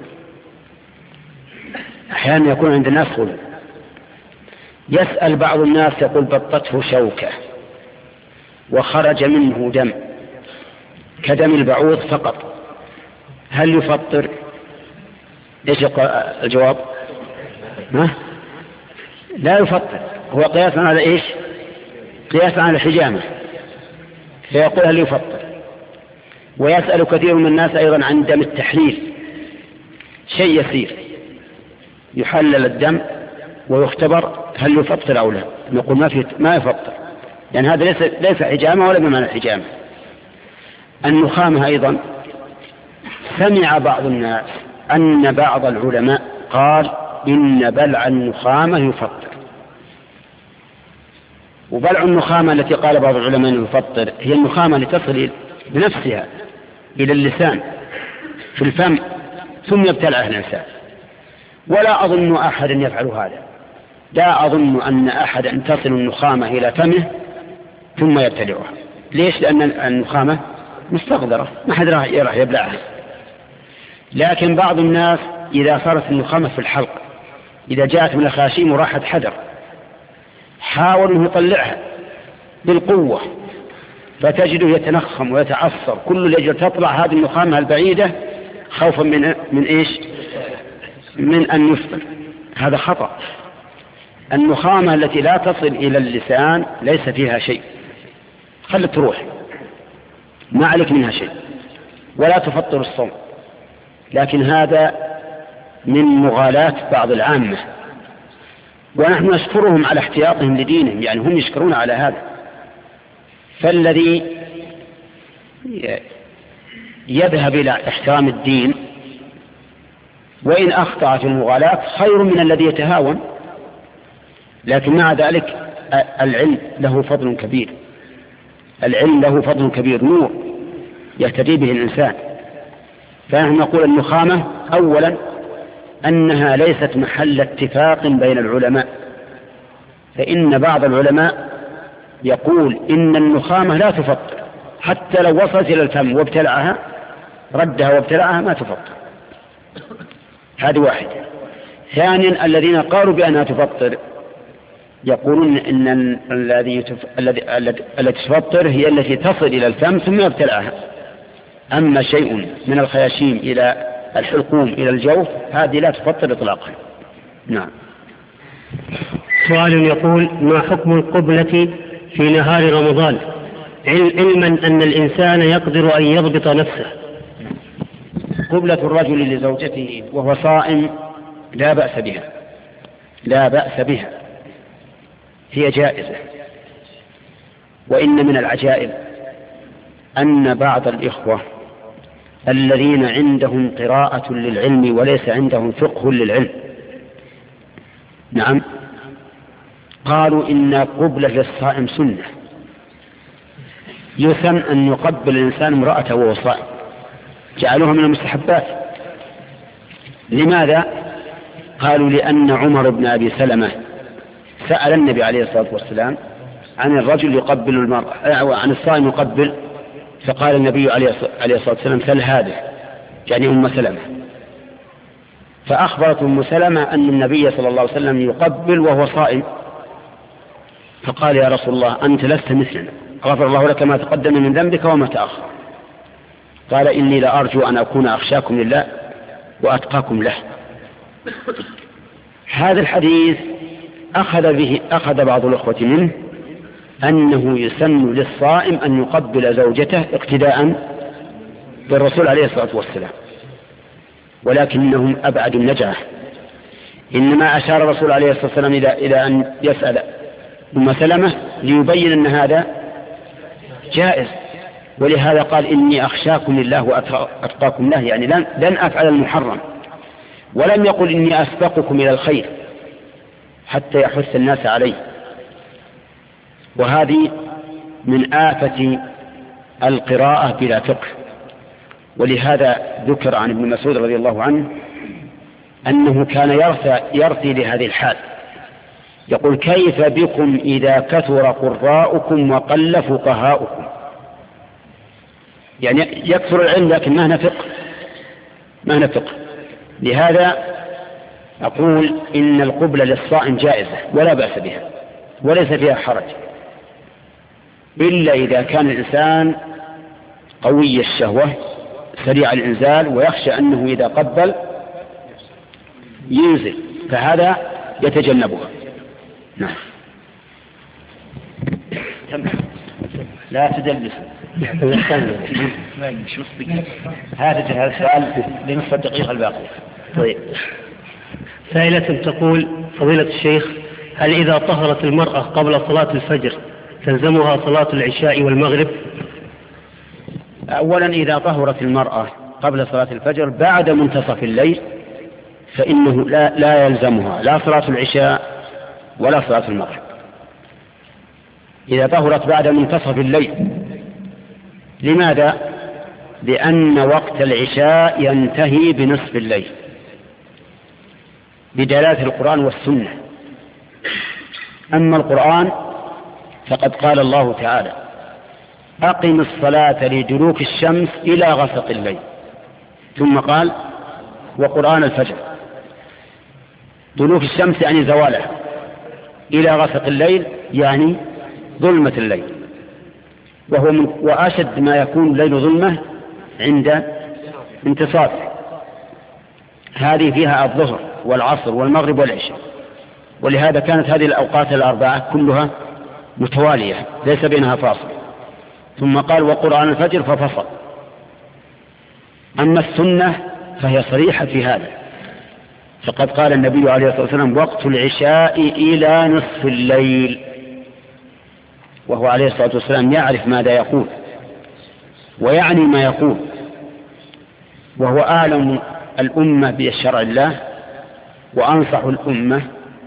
أحيانا يكون عند الناس غلو. يسأل بعض الناس يقول: بطته شوكة وخرج منه دم كدم البعوض فقط، هل يفطر؟ ايش الجواب؟ ها؟ لا يفطر، هو قياسا على ايش؟ قياسا على الحجامة، فيقول هل يفطر. ويسأل كثير من الناس أيضا عن دم التحليل، شيء يسير يحلل الدم ويختبر هل يفطر أو لا، نقول ما في ما يفطر، يعني هذا ليس ليس حجامة ولا بمعنى الحجامة. النخامة أيضا سمع بعض الناس أن بعض العلماء قال إن بلع النخامة يفطر، وبلع النخامة التي قال بعض العلماء يفطر هي النخامة التي تصل بنفسها إلى اللسان في الفم ثم يبتلعها الإنسان، ولا أظن أحدا يفعل هذا، لا أظن أن أحدا تصل النخامة إلى فمه ثم يبتلعها. ليش؟ لأن النخامة مستقذرة، ما حد راح يبلعها. لكن بعض الناس إذا صارت النخامة في الحلق، إذا جاءت من الخاشيم وراحت حدر، حاول أن يطلعها بالقوة فتجده يتنخم ويتعصر، كل لجل تطلع هذه النخامة البعيدة خوفا من من إيش؟ من أن يفطر. هذا خطأ. النخامة التي لا تصل إلى اللسان ليس فيها شيء، خلت تروح، ما عليك منها شيء، ولا تفطر الصوم. لكن هذا من مغالاة بعض العامة، ونحن نشكرهم على احتياطهم لدينهم، يعني هم يشكرون على هذا. فالذي يذهب إلى احترام الدين وإن أخطأ في المغالاة خير من الذي يتهاون، لكن مع ذلك العلم له فضل كبير، العلم له فضل كبير، نور يهتدي به الإنسان. فنحن نقول النخامة أولا أنها ليست محل اتفاق بين العلماء، فإن بعض العلماء يقول إن النخامة لا تفطر حتى لو وصلت إلى الفم وابتلعها، ردها وابتلعها ما تفطر. هذه واحدة. ثانيا الذين قالوا بأنها تفطر يقولون إن الذي التي تفطر هي التي تصل إلى الفم ثم يبتلعها، أما شيء من الخياشيم إلى الحلقوم إلى الجوف هذه لا تفطر إطلاقا. نعم. سؤال يقول: ما حكم القبلة في نهار رمضان علما أن الإنسان يقدر أن يضبط نفسه؟ قبلة الرجل لزوجته وهو صائم لا بأس بها، لا بأس بها، هي جائزة. وإن من العجائب أن بعض الإخوة الذين عندهم قراءة للعلم وليس عندهم فقه للعلم، نعم، قالوا إن قبلة للصائم سنة، يسن أن يقبل الإنسان امرأته وهو صائم، جعلوها من المستحبات. لماذا؟ قالوا لأن عمر بن أبي سلمة سأل النبي عليه الصلاة والسلام عن الرجل يقبل المرأة، عن الصائم يقبل، فقال النبي عليه الصلاة والسلام: سل هذا، يعني أم سلمة. فأخبرت أم سلمة أن النبي صلى الله عليه وسلم يقبل وهو صائم، فقال: يا رسول الله أنت لست مثلنا، غفر الله لك ما تقدم من ذنبك وما تأخر. قال: إني لأرجو أن أكون أخشاكم لله وأتقاكم له. هذا الحديث أخذ به أخذ بعض الأخوة منه أنه يسن للصائم أن يقبل زوجته اقتداء بالرسول عليه الصلاة والسلام، ولكنهم أبعد النجعة. إنما أشار الرسول عليه الصلاة والسلام إلى أن يسأل أم سلمة ليبين أن هذا جائز، ولهذا قال: إني أخشاكم لله وأتقاكم له، يعني لن, لن أفعل المحرم. ولم يقل إني أسبقكم إلى الخير حتى يحث الناس عليه. وهذه من آفة القراءة بلا فقه. ولهذا ذكر عن ابن مسعود رضي الله عنه أنه كان يرثى, يرثي لهذه الحال، يقول: كيف بكم إذا كثر قراءكم وقل فقهاؤكم؟ يعني يكثر العلم لكن ما نفقه ما نفقه. لهذا أقول إن القبلة للصائم جائزة ولا بأس بها وليس فيها حرج، إلا إذا كان الإنسان قوي الشهوة سريع الإنزال ويخشى أنه إذا قبل ينزل، فهذا يتجنبها. نعم. لا تدلس. هذا السؤال لنصف الدقيقة الباقية. طيب. سائلة تقول: فضيلة الشيخ، هل إذا طهرت المرأة قبل صلاة الفجر تلزمها صلاة العشاء والمغرب؟ أولا إذا طهرت المرأة قبل صلاة الفجر بعد منتصف الليل فإنه لا, لا يلزمها لا صلاة العشاء ولا صلاة المغرب. إذا طهرت بعد منتصف الليل. لماذا؟ لأن وقت العشاء ينتهي بنصف الليل بدلالة القرآن والسنة. أما القرآن فقد قال الله تعالى: أقم الصلاة لدلوك الشمس إلى غسق الليل، ثم قال: وقرآن الفجر. دلوك الشمس يعني زوالها، إلى غسق الليل يعني ظلمة الليل، وهو من وأشد ما يكون الليل ظلمة عند انتصافه. هذه فيها الظهر والعصر والمغرب والعشاء، ولهذا كانت هذه الأوقات الأربعة كلها متوالية ليس بينها فاصل. ثم قال: وقرآن الفجر ففصل. أما السنة فهي صريحة في هذا، فقد قال النبي عليه الصلاة والسلام: وقت العشاء إلى نصف الليل، وهو عليه الصلاة والسلام يعرف ماذا يقول ويعني ما يقول، وهو أعلم الأمة بشرع الله وأنصح الأمة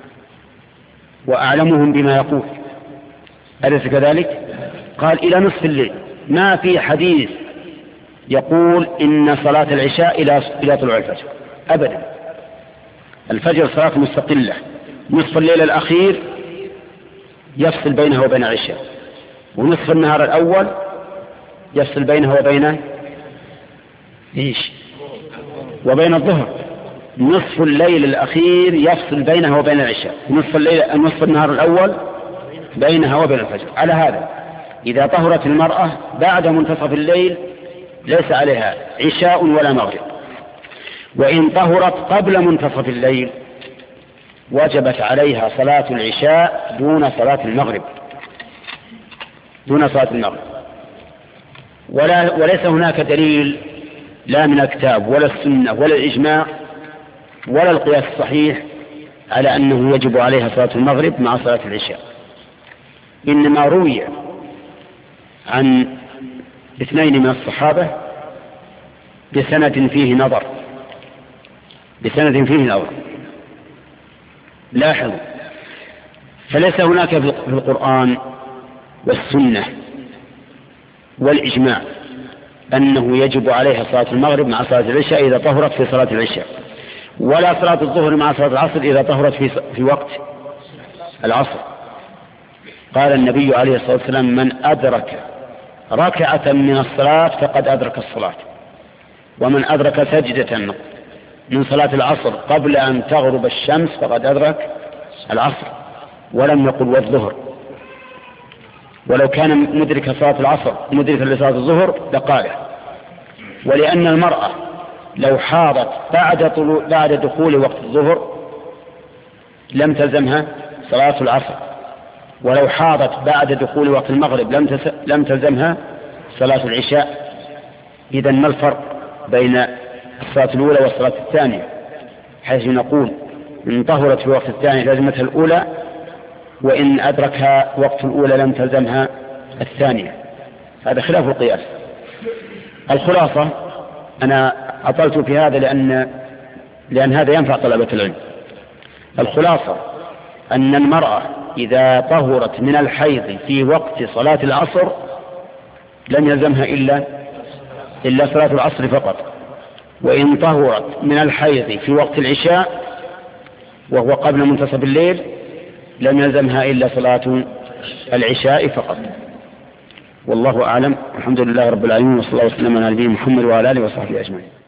وأعلمهم بما يقول، أليس كذلك؟ قال إلى نصف الليل. ما في حديث يقول إن صلاة العشاء إلى إلى طلوع الفجر أبدا. الفجر صلاة مستقلة، نصف الليل الأخير يفصل بينها وبين العشاء، ونصف النهار الأول يفصل بينها وبين إيش وبين الظهر. نصف الليل الأخير يفصل بينها وبين العشاء، نصف الليل نصف النهار الأول بينها وبين الفجر. على هذا إذا طهرت المرأة بعد منتصف الليل ليس عليها عشاء ولا مغرب، وإن طهرت قبل منتصف الليل وجبت عليها صلاة العشاء دون صلاة المغرب دون صلاة المغرب ولا وليس هناك دليل لا من الكتاب ولا السنة ولا الإجماع ولا القياس الصحيح على أنه يجب عليها صلاة المغرب مع صلاة العشاء. إنما روي عن اثنين من الصحابة بسند فيه نظر بسند فيه نظر لاحظوا، فليس هناك في القرآن والسنة والإجماع أنه يجب عليها صلاة المغرب مع صلاة العشاء إذا طهرت في صلاة العشاء، ولا صلاة الظهر مع صلاة العصر إذا طهرت في, في وقت العصر. قال النبي عليه الصلاة والسلام: من أدرك ركعة من الصلاة فقد أدرك الصلاة، ومن أدرك سجدة من صلاة العصر قبل أن تغرب الشمس فقد أدرك العصر. ولم يقل والظهر، ولو كان مدرك صلاة العصر مدركا لصلاة الظهر لقاله. ولأن المرأة لو حاضت بعد طلوع بعد دخول وقت الظهر لم تلزمها صلاة العصر، ولو حاضت بعد دخول وقت المغرب لم لم تلزمها صلاة العشاء. إذن ما الفرق بين الصلاة الأولى والصلاة الثانية؟ حيث نقول إن طهرت في وقت الثاني لازمتها الأولى، وإن أدركها وقت الأولى لم تلزمها الثانية. هذا خلاف القياس. الخلاصة، أنا أطلت في هذا لأن لأن هذا ينفع طلبة العلم. الخلاصة أن المرأة إذا طهرت من الحيض في وقت صلاة العصر لم يلزمها إلا إلا صلاة العصر فقط، وإن طهرت من الحيض في وقت العشاء وهو قبل منتصف الليل لم يلزمها إلا صلاة العشاء فقط. والله أعلم. الحمد لله رب العالمين، وصلى الله وسلم على نبينا محمد وعلى آله وصحبه أجمعين.